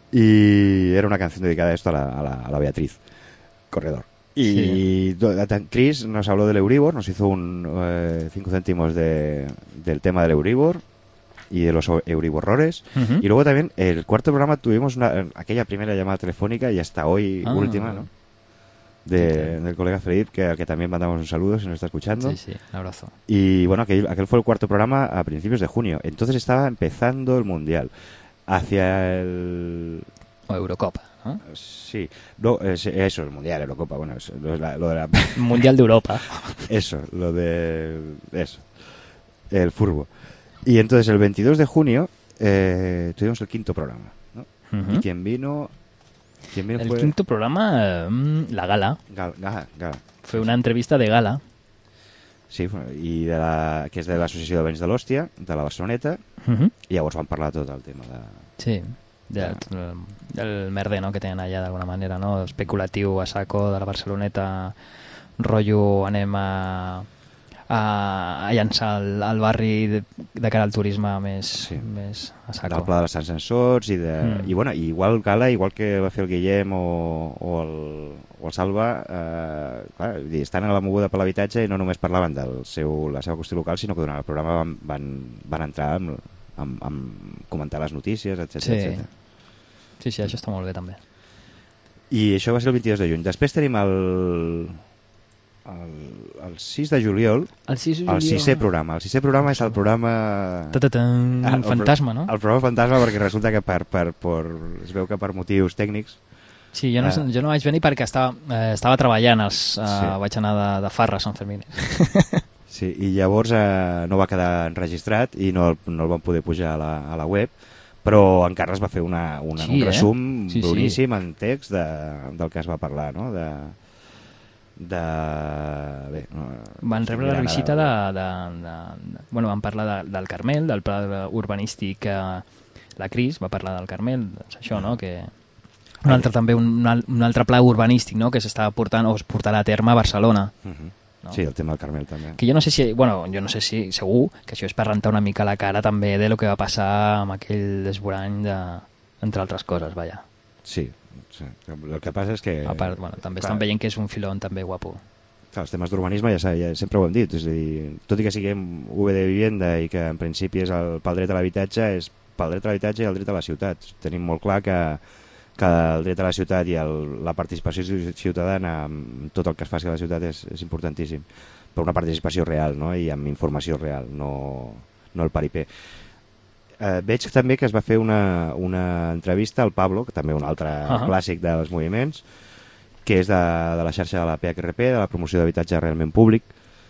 Y era una canción dedicada a esto a la, a la, a la Beatriz Corredor. Y do- Chris nos habló del Euribor, nos hizo un eh, cinco céntimos de, del tema del Euribor y de los o- Euriborrores. Ujú. Y luego también el cuarto programa tuvimos una, aquella primera llamada telefónica y hasta hoy Ah. última, ¿no? De, del colega Felipe, que al que también mandamos un saludo si nos está escuchando. Sí, sí, un abrazo. Y bueno, aquel, aquel fue el cuarto programa a principios de junio. Entonces estaba empezando el Mundial. Hacia el... O Eurocopa, ¿no? Sí, no, es- eso, el Mundial, Eurocopa, bueno, eso, lo, de la- lo de la... Mundial de Europa. Eso, lo de... Eso, el furbo. Y entonces el veintidós de junio eh, tuvimos el quinto programa, ¿no? Ujú. Y quien vino... Quien vino El fue... quinto programa, mm, la gala. Gal, Gala, Gala. Fue una entrevista de gala. Sí, i de la, que és de l'Associació de Veïns de l'Hòstia, de la Barceloneta, Ujú. i llavors van parlar tot el tema de... Sí, del, del merder, no?, que tenen allà d'alguna manera, no? Especulatiu a saco de la Barceloneta, rotllo anem a, a, a llançar el, el barri de, de cara al turisme més, Sí. més a del saco. Pla dels Sants Sensors i de... Mm. I bueno, i igual Gala, igual que va fer el Guillem o, o, el, o el Salva, eh, clar, vull dir, estan a la moguda per l'habitatge i no només parlaven de la seva qüestió local, sinó que durant el programa van, van, van entrar amb, amb, amb comentar les notícies, etcètera Sí. etcètera. Sí, sí, això està molt bé també. I això va ser el vint-i-dos de juny. Després tenim el, el, el sis de juliol, El sis de el juliol. sisè programa. El sisè programa és el programa... Ta-ta-tan, Ah, el pro- fantasma, no? El programa fantasma, perquè resulta que per, per, per, es veu que per motius tècnics Sí, jo no, Ah. jo no vaig venir perquè estava, eh, estava treballant, els, eh, Sí. vaig anar de, de farra a Sant Fermín. sí, i llavors eh, no va quedar enregistrat i no, el- no el van poder pujar a la, a la web, però en Carles va fer una, una, Sí, un eh? resum Sí, sí. boníssim en text de, del que es va parlar, no? De, de... Bé, no, Van no rebre sé la dir visita de, ara. de, de, de... Bueno, van parlar de, del Carmel, del pla urbanístic. Eh, la Cris va parlar del Carmel, doncs això, no? Que un altre, també un, al- un altre pla urbanístic, no?, que s'està portant o es portarà a terme a Barcelona. Mhm. No? Sí, el tema del Carmel també. Que jo no sé si, bueno, jo no sé si, segur, que això és per rentar una mica la cara també de lo que va passar amb aquell desborany de, entre altres coses, vaja. Sí, sí. El que passa és que... A part, bueno, també clar, estan veient que és un filón també guapo. Clar, els temes d'urbanisme ja, s'ha- ja sempre ho hem dit, és a dir, tot i que siguem U B de Vivienda i que en principi és el, pel dret a l'habitatge, és pel dret a l'habitatge i el dret a la ciutat. Tenim molt clar que, que el dret a la ciutat i el, la participació ci- ciutadana amb tot el que es faci a la ciutat és, és importantíssim, però una participació real, no?, i amb informació real, no, no el paripé. Eh, veig també que es va fer una, una entrevista al Pablo, que també un altre Ah. clàssic dels moviments, que és de, de la xarxa de la P H R P, de la promoció d'habitatge realment públic,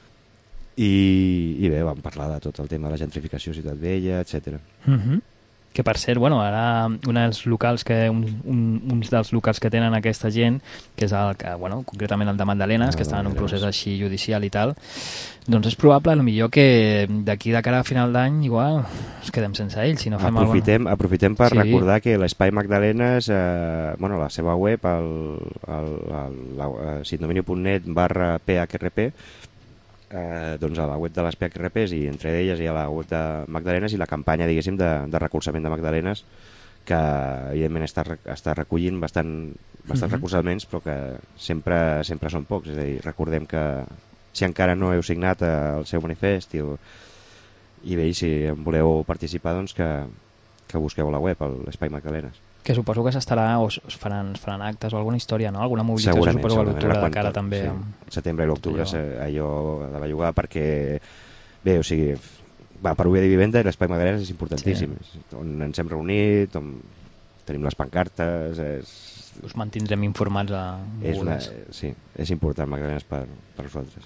i, i bé, vam parlar de tot el tema de la gentrificació a Ciutat Vella, etcètera. Mhm. Que per cert, bueno, ara un dels locals que, un, un, uns dels locals que tenen aquesta gent, que és el que, bueno, concretament el de Magdalenes, El que de està en un Magdalenes. procés així judicial i tal, doncs és probable, a millor que d'aquí de cara a final d'any igual ens quedem sense ell, si no fem Aprofitem, aprofitem per Sí. recordar que l'Espai Magdalenes, eh, bueno, la seva web, el, el, el, la, eh, sitdominio punt net barra P H R P, eh, doncs a la web de les P H R Ps i entre elles hi ha la web de Magdalenes i la campanya, diguéssim, de, de recolzament de Magdalenes, que evidentment està, re- està recollint bastant, bastants Mhm. recolzaments, però que sempre, sempre són pocs. És a dir, recordem que si encara no heu signat eh, el seu manifest i, i bé, i si en voleu participar, doncs que, que busqueu a la web, a l'Espai Magdalenes. que suposo que s'estarà o es faran, es faran actes o alguna història, no? Alguna mobilització, Segurament, suposo, a segurament. l'octubre Ara de cara quan- també. sí, amb- el setembre i l'octubre allò. allò... allò ha de bellugar perquè bé, o sigui, va, per U B de Vivenda l'Espai Magdalenes és importantíssim, sí. On ens hem reunit, on tenim les pancartes, és, Us mantindrem informats a és una, algunes. sí, és important Magdalenes per, per nosaltres.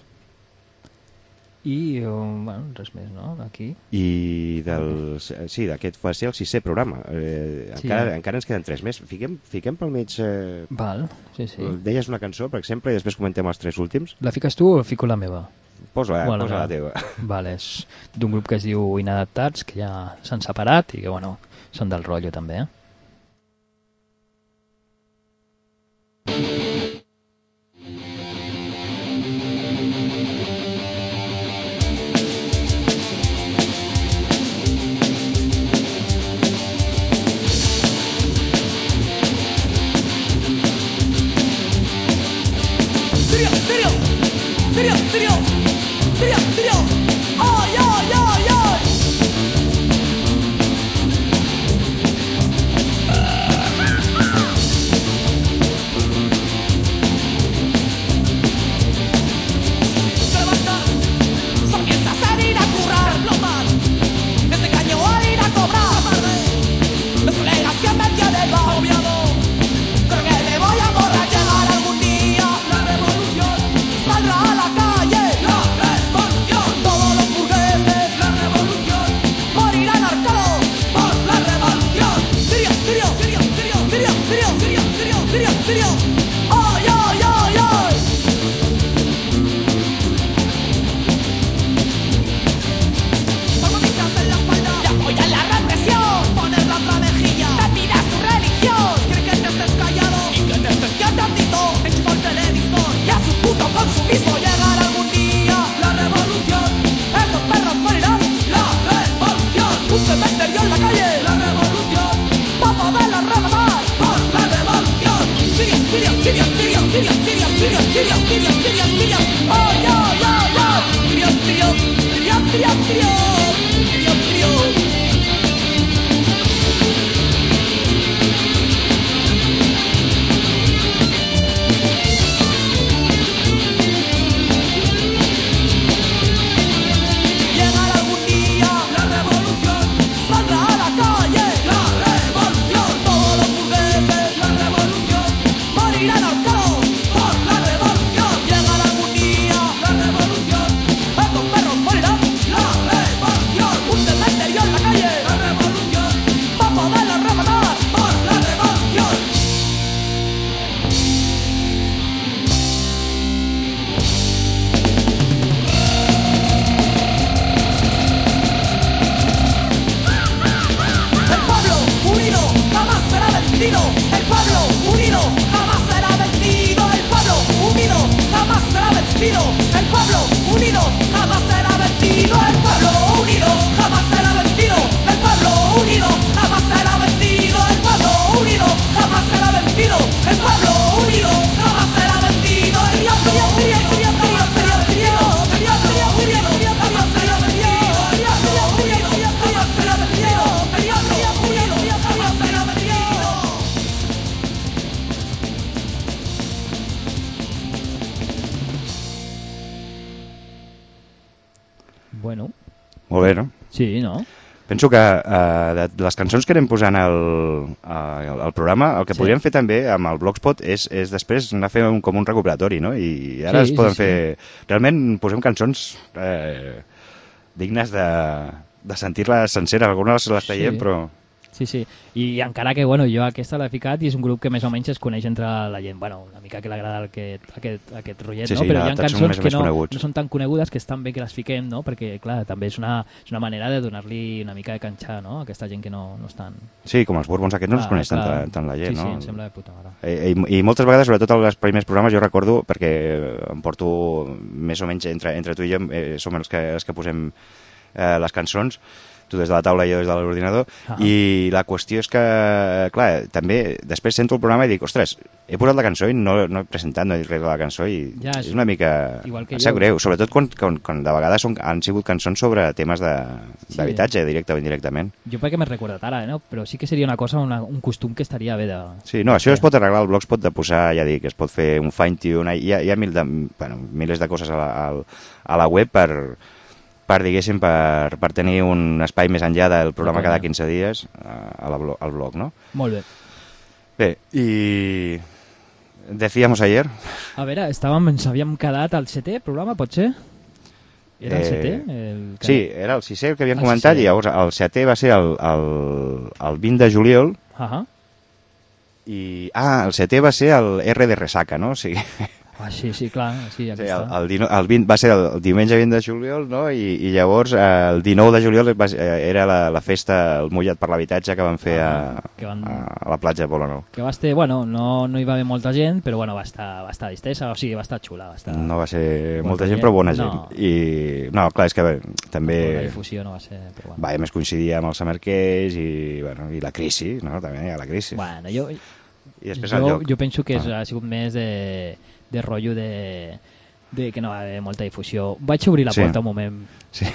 I, eh, bueno, res més, no? Aquí. I del, sí, d'aquest va ser el sisè programa. Eh, Sí. encara, encara ens queden tres més. Fiquem, fiquem pel mig... Eh, Val, sí, sí. Deies una cançó, per exemple, i després comentem els tres últims. La fiques tu o fico la meva? Posa, Bueno, posa no. la teva. Vale, és d'un grup que es diu Inadaptats, que ja s'han separat i que, bueno, són del rotllo també, eh? serio. ¡Ay, ay, ay, ay! Palmaditas en la espalda, te apoya en la represión. Poner la otra mejilla, te pide su religión. Quiere que te estés callado y que te estés quietecito. Enchufa el televisor y a su puto consumismo. Llegará algún día la revolución. Esos perros morirán. La revolución. Un cementerio en la calle. La revolución. Vamos a verla rematar por la revolución. Siria, Siria, Siria, Siria, Siria, Siria, Siria, Siria, Siria, Siria, Siria. ¡Ay, ay, ay, ay! Siria, Siria, Siria, Siria, Siria, Siria, Siria. Llegará algún día la revolución, saldrá a la calle la revolución, todos los burgueses la revolución, morirán ahorcados por la revolución. Llegará algún día la revolución, estos perros morirán la revolución, un cementerio en la calle la revolución, va a poderlos rematar por la revolución. El pueblo unido jamás será vencido. El pueblo unido jamás será vencido. El pueblo unido jamás será vencido. El pueblo unido jamás será vencido. El pueblo unido jamás será vencido. El pueblo unido jamás será vencido. El pueblo unido jamás será vencido. El pueblo unido jamás será vencido. El diablo, diablo, diablo, diablo, diablo, diablo, diablo, diablo, diablo, jamás será vencido. El diablo, diablo, diablo, jamás será vencido. El diablo, diablo, diablo, jamás será vencido. Bueno, Molt bé, no? sí, no? Penso que uh, de les cançons que anem posant al, al, al programa, el que Sí. sí. podríem fer també amb el Blogspot és, és després anar a fer un, com un recuperatori, no? I ara Sí, es poden sí, fer... Realment posem cançons eh, dignes de, de sentir-les senceres. Algunes les traiem, Sí. però... Sí, sí. I encara que, bueno, jo aquesta l'he ficat i és un grup que més o menys es coneix entre la gent. Bueno, una mica que l'agrada aquest, aquest, aquest rotllet, Sí, no? sí, Però la hi ha veritat són cançons més o que menys no, coneguts. no són tan conegudes que estan bé que les fiquem, no? Perquè, clar, també és una, és una manera de donar-li una mica de canxar, no? A aquesta gent que no, no estan... Sí, com els Bourbons aquests no els Clar, coneix tant, clar. tant la gent, sí, no? Sí, em sembla de puta mare. I, i, I moltes vegades, sobretot als primers programes, jo recordo, perquè em porto més o menys entre, entre tu i jo, eh, som els que, els que posem eh, les cançons, tu des de la taula i jo des de l'ordinador, Ah. i la qüestió és que, clar, també després sento el programa i dic, ostres, he posat la cançó i no, no he presentat, no he dit res de la cançó, i Ja, és una mica... igual que em sap jo. greu, sobretot quan, quan, quan de vegades són, han sigut cançons sobre temes Sí. d'habitatge, directe o indirectament. Jo perquè m'he recordat ara, no? Però sí que seria una cosa, una, un costum que estaria bé de... Sí, no, això es pot arreglar al Blogspot de posar, ja dic, es pot fer un fine-tune, hi ha, hi ha mil de, bueno, milers de coses a la, a, a la web per, per diguéssim, per, per tenir un espai més enllà del programa Ok. cada quinze dies a la, blo- al blog, no? Molt bé. Bé, i... Decíamos ayer... A veure, estàvem, ens havíem quedat al setè programa, pot ser? Era el Eh, setè? El que... Sí, era el sisè el que havíem El comentat, sisè. i llavors el setè va ser el, el, el vint de juliol, Ahà. i... Ah, el setè va ser el R de Resaca, no? O sigui... Ah, sí, sí, clar, sí, aquí Sí, el, està. el, dino, el vint va ser el diumenge vint de juliol, no? I, i llavors eh, el dinou de juliol va, ser- eh, era la, la festa, el mullat per l'habitatge que van fer a, Ah, que van- a, a la platja de Polo Nou. Que va estar, bueno, no, no hi va haver molta gent, però bueno, va estar, va estar distesa, o sigui, va estar xula, va estar... No va ser Molta molta gent, gent, però bona no. gent. I, no, clar, és que bé, també... La difusió no va ser... Però bueno. Va, i a més coincidia amb el Summer Case i, bueno, i la crisi, no? També hi ha la crisi. Bueno, jo, I després el jo, lloc. jo penso que és, Ah. ha sigut més de, de rotllo de, de que no va haver molta difusió. Vaig obrir la Sí. porta un moment. Sí.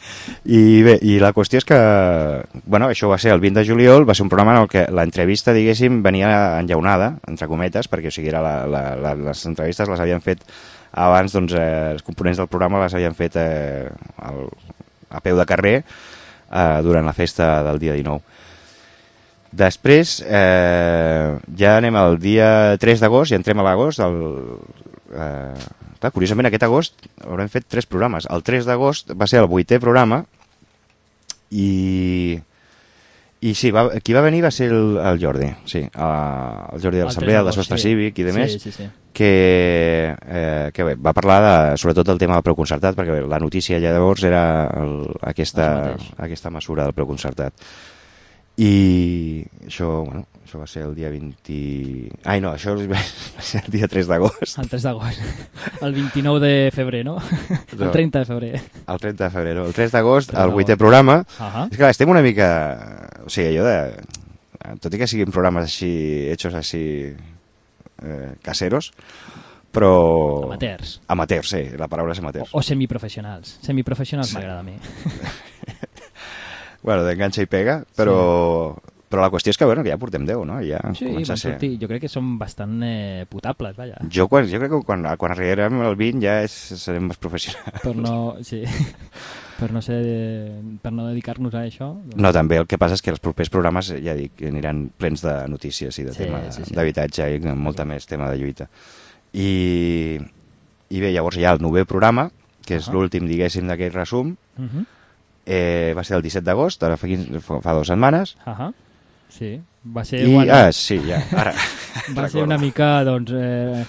I bé, i la qüestió és que, bueno, això va ser el vint de juliol, va ser un programa en el que l'entrevista, diguéssim, venia enllaunada, entre cometes, perquè, o sigui, era la, la, la, les entrevistes les havien fet abans, doncs, eh, els components del programa les havien fet eh, al, a peu de carrer eh, durant la festa del dia dinou. Després, eh, ja anem al dia tres d'agost i entrem a l'agost. El, eh, clar, curiosament, aquest agost haurem fet tres programes. El tres d'agost va ser el vuitè programa i, I sí, va, qui va venir va ser el, el Jordi, sí, uh, el Jordi de l'Assemblea, del Sostre sí. Cívic i demés, sí, sí, sí. que, eh, que bé, va parlar de, sobretot del tema del preu concertat, perquè bé, la notícia llavors era el, aquesta, aquesta mesura del preu concertat. I això, bueno, això va ser el dia vint... Ai, no, això va ser el dia tres d'agost. El tres d'agost. El vint-i-nou de febrer, no? El trenta de febrer. El trenta de febrer, no? El tres d'agost, el vuitè programa. Uh -huh. És que estem una mica... O sigui, allò de... Tot i que siguin programes així, hechos així, eh, caseros, però... Amateurs. Amateurs, sí, la paraula és amateurs. O, o semiprofessionals. Semiprofessionals Sí. m'agrada a mi. Bueno, d'enganxa i pega, però, sí. però la qüestió és que, bueno, que ja portem deu, no? Ja Sí, comença a ser... sortir. Jo crec que són bastant eh, potables, vaja. Jo, quan, jo crec que quan, quan arribarem al vint ja és, serem més professionals. Per no, sí, per no, ser, per no dedicar-nos a això. Doncs... No, també el que passa és que els propers programes, ja dic, aniran plens de notícies i de Sí, tema sí, sí. d'habitatge i molta més tema de lluita. I, i bé, llavors hi ha el novè programa, que és Uh-huh. l'últim, diguéssim, d'aquest resum. Uh -huh. Eh, va ser el disset d'agost, ara fa, quinze, fa, fa dues setmanes. Uh -huh. Sí, va ser... I, bueno, ah, sí, ja, ara. va ser una mica, doncs, eh,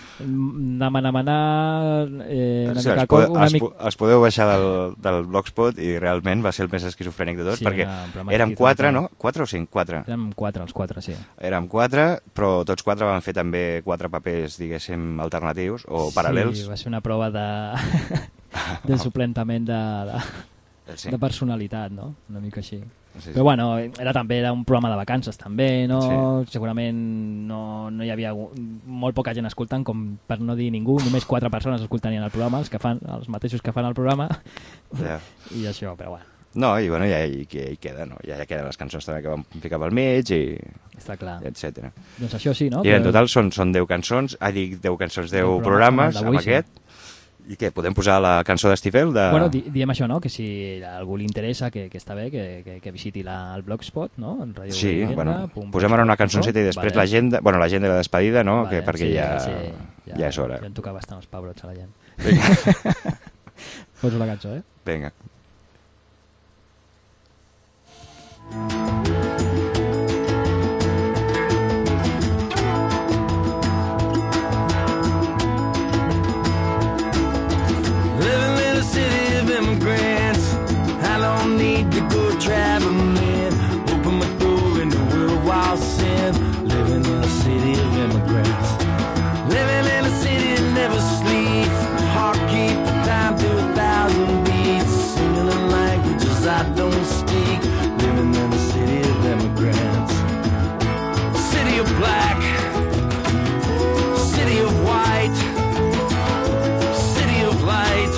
anar-anar, eh, una Sí, mica... els, pode, una els, mica... els podeu baixar del, del Blogspot i realment va ser el més esquizofrènic de tots, Sí, perquè era un programa érem quatre, esquizofrènic. no? Quatre o cinc? Quatre. Érem quatre, els quatre, sí. Érem quatre, però tots quatre van fer també quatre papers, diguéssim, alternatius o paral·lels. Sí, va ser una prova de, de suplentament de, de, Sí. de personalitat, no? Una mica així. Sí, sí. Però bueno, era també era un programa de vacances també, no? Sí. Segurament no, no hi havia molt poca gent escoltant, com per no dir ningú, només quatre persones escoltanien el programa, els que fan, els mateixos que fan el programa, Ja. i això, però bueno, No, i bueno, ja hi, hi queda, no? Ja, ja queden les cançons també que vam ficar pel mig i... està clar. etcètera. Doncs això sí, no? I en total són, són deu cançons, ah, dic deu cançons, deu Deu programes, programes, amb d'avui sí. aquest. I què, podem posar la cançó d'Estifel? De... Bueno, di diem això, no? Que si a algú li interessa, que, que està bé, que, que, que visiti la, el Blogspot, no? En Radio Sí, Vivienda, bueno, punt posem ara una cançonceta i no? després Vale. l'agenda, bueno, l'agenda i la despedida, no? Vale, que perquè sí, ja, sí, ja, ja és hora. Ja em toca bastant els pebrots a la gent. Vinga. Poso la cançó, eh? Vinga. Living in a city of immigrants, I don't need to go traveling. Open my door in the world while sin. Living in a city of immigrants. Living in a city that never sleeps. Heart keep the time to a thousand beats. Singing in languages I don't speak. Living in a city of immigrants. City of black. City of white. City of light,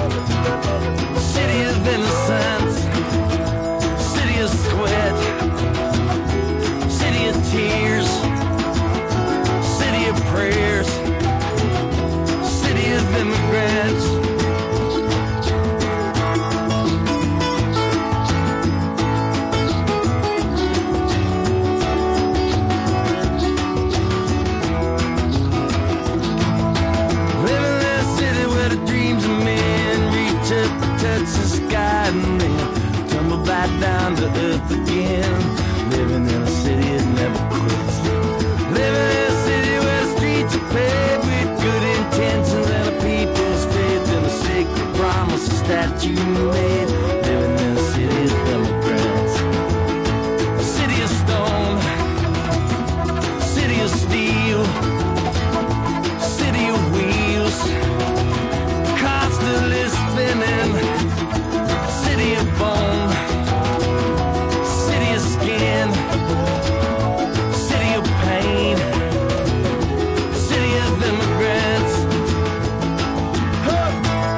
city of innocence, city of sweat, city of tears, city of prayers, city of immigrants. Living in a city where the dreams of men reach up to touch the sky and then tumble back down to earth again. Living in a city that never quits. Living in a city where the streets are paved with good intentions and a people's faith in the sacred promises that you made. Living in a city of immigrants. A city of stone. City of steel. City of wheels, constantly spinning. City of bone, city of skin, city of pain, city of immigrants. Huh.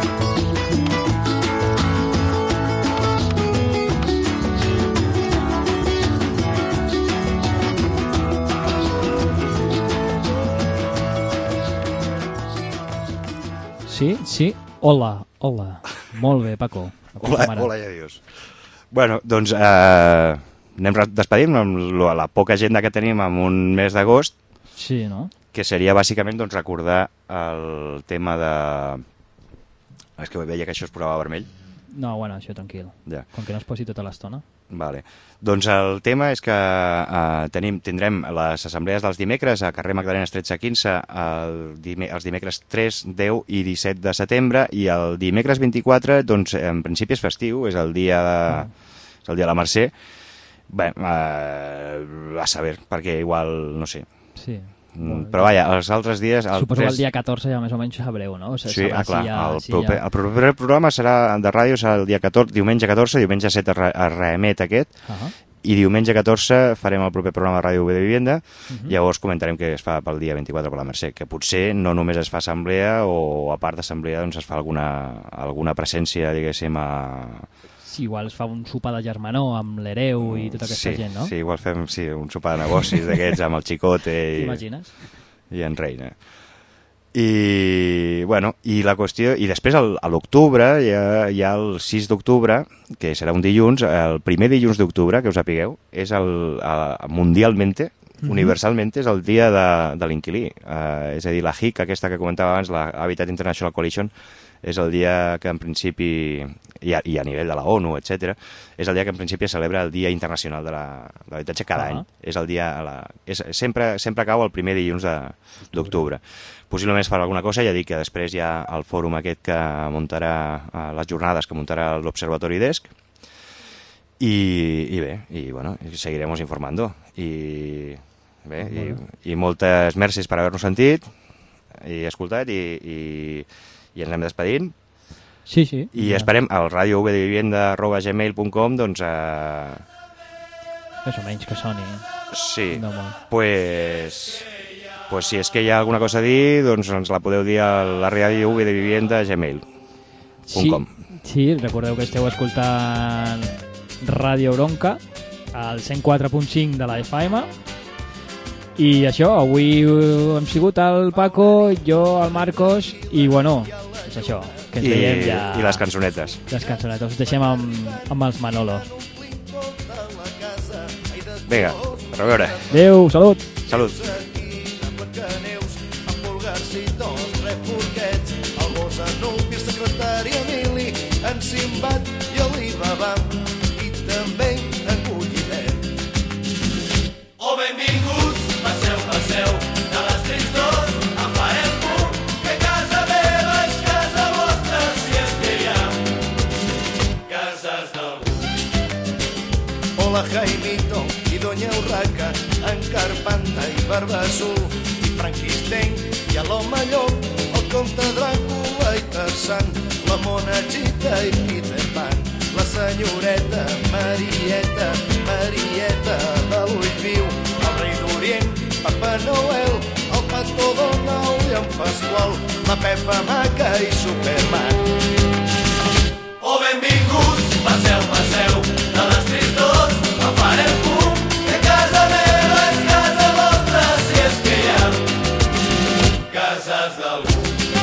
Sí, sí. Hola, hola. Molt bé, Paco. Hola, hola, ja dius. Bueno, doncs eh, anem despedint amb lo- la poca agenda que tenim en un mes d'agost, Sí, no? que seria bàsicament doncs, recordar el tema de... És que veia que això es posava vermell. No, bueno, això tranquil. Ja. Com que no es posi tota l'estona. Vale. Doncs el tema és que uh, tenim, tindrem les assemblees dels dimecres a carrer Magdalenes tretze quinze el dime, els dimecres tres, deu i disset de setembre, i el dimecres vint-i-quatre, doncs en principi és festiu, és el dia de, és el dia de la Mercè. Bé, uh, a saber, perquè igual, no sé. Sí. Mm, però vaja, els altres dies... El Suposo que tres... el dia catorze ja més o menys sabreu, no? O sigui, sí, ah, clar, si ha, el, si proper, ha... el proper programa serà de ràdio serà el dia catorze, diumenge catorze, diumenge set es, re, es reemet aquest, uh -huh. i diumenge catorze farem el proper programa de Ràdio U B de Vivienda, uh -huh. llavors comentarem què es fa pel dia vint-i-quatre per la Mercè, que potser no només es fa assemblea, o a part d'assemblea doncs es fa alguna, alguna presència, diguéssim, a... Sí, igual es fa un sopar de germanor amb l'hereu i tota aquesta sí, gent, no? Sí, igual fem sí, un sopar de negocis d'aquests amb el Xicote i... T'imagines? I en Reina. I, bueno, i la qüestió... I després, el, a l'octubre, hi, ha, hi ha el sis d'octubre, que serà un dilluns, el primer dilluns d'octubre, que us sapigueu, és el, el mundialmente, mm-hmm. universalmente, és el dia de, de l'inquilí. Uh, és a dir, la H I C, aquesta que comentava abans, la Habitat International Coalition, és el dia que en principi, i a, i a nivell de la ONU, etcètera, és el dia que en principi es celebra el Dia Internacional de l'Habitatge cada uh-huh. any. És el dia, a la, és, sempre, sempre cau el primer dilluns d'octubre. Possiblement es farà alguna cosa, ja dic que després hi ha el fòrum aquest que muntarà, eh, les jornades que muntarà l'Observatori d'Esc, i, i bé, i bueno, seguiremos informando. I bé, i, i moltes mercis per haver-nos sentit i escoltat, i, i i ens anem despedint. Sí, sí. I esperem al radio v de vivienda arroba gmail punt com, doncs... Eh... Més o menys que soni. Sí. No molt. Pues... pues si és que hi ha alguna cosa a dir, doncs ens la podeu dir a la radio v de vivienda gmail punt com. Sí, sí, recordeu que esteu escoltant Ràdio Bronca, al cent quatre punt cinc de la F M. I això, avui hem sigut el Paco, jo, el Marcos, i bueno, és això, que ens I, veiem ja... I les cançonetes. Les cançonetes, us deixem amb, amb els Manolo. Vinga, a veure. Adéu, salut. Salut. El gos Anubi, el secretari Emili, en Simbat i l'Ibabam, i també en Collinet. Oh, benvinguts, passeu, passeu, de les tristos en farem punt, que casa meva és casa vostra, si és que hi ha cases d'algú. Hola, Jaimito i Doña Urraca, en Carpanta i Barbassó, i Franquisteny i a l'home llop, el comte Dràcula i Tarzan, la Monachita i Peter Pan, la senyoreta Marieta, Marieta de l'Ull Viu, el rei d'Orient, Papa Noel, el Pato Donald i en Pasqual, la Pepa Maca i Superman. Oh, benvinguts, passeu, passeu, de les tristos en farem punt, que casa meva és casa vostra, si és que hi ha cases d'algú.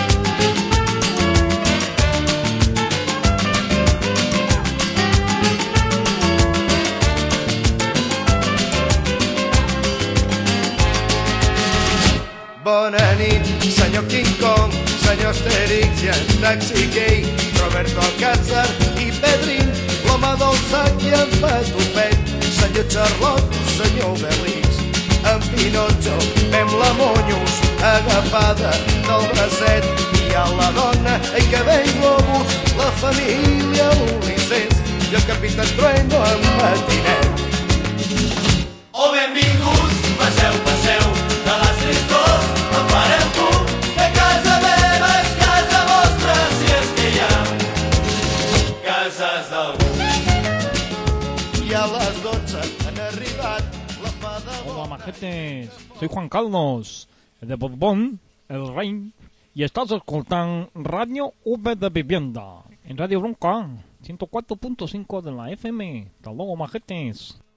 Bona nit, senyor King Kong, senyor Asterix i en Taxi Gay, Roberto Alcázar i Pedrín, l'home del sac i en Patufet, senyor Charlot, senyor Belix, en Pinotxo, fem la Monyos, agafada del bracet, i a la dona, ei que ve globus, la família Ulisses, i el capità Trueno en patinet. Oh, benvinguts, passeu, passeu, de les tristos en farem punt, que casa meva és casa vostra, si és que hi ha cases d'algú. I a les dotze han arribat la fada... Hola, majetes, soy Juan Carlos, el de Borbón, el rey, y estás escoltant Radio V de Vivienda, en Radio Bronca, ciento cuatro punto cinco de la F M. Hasta luego, majetes.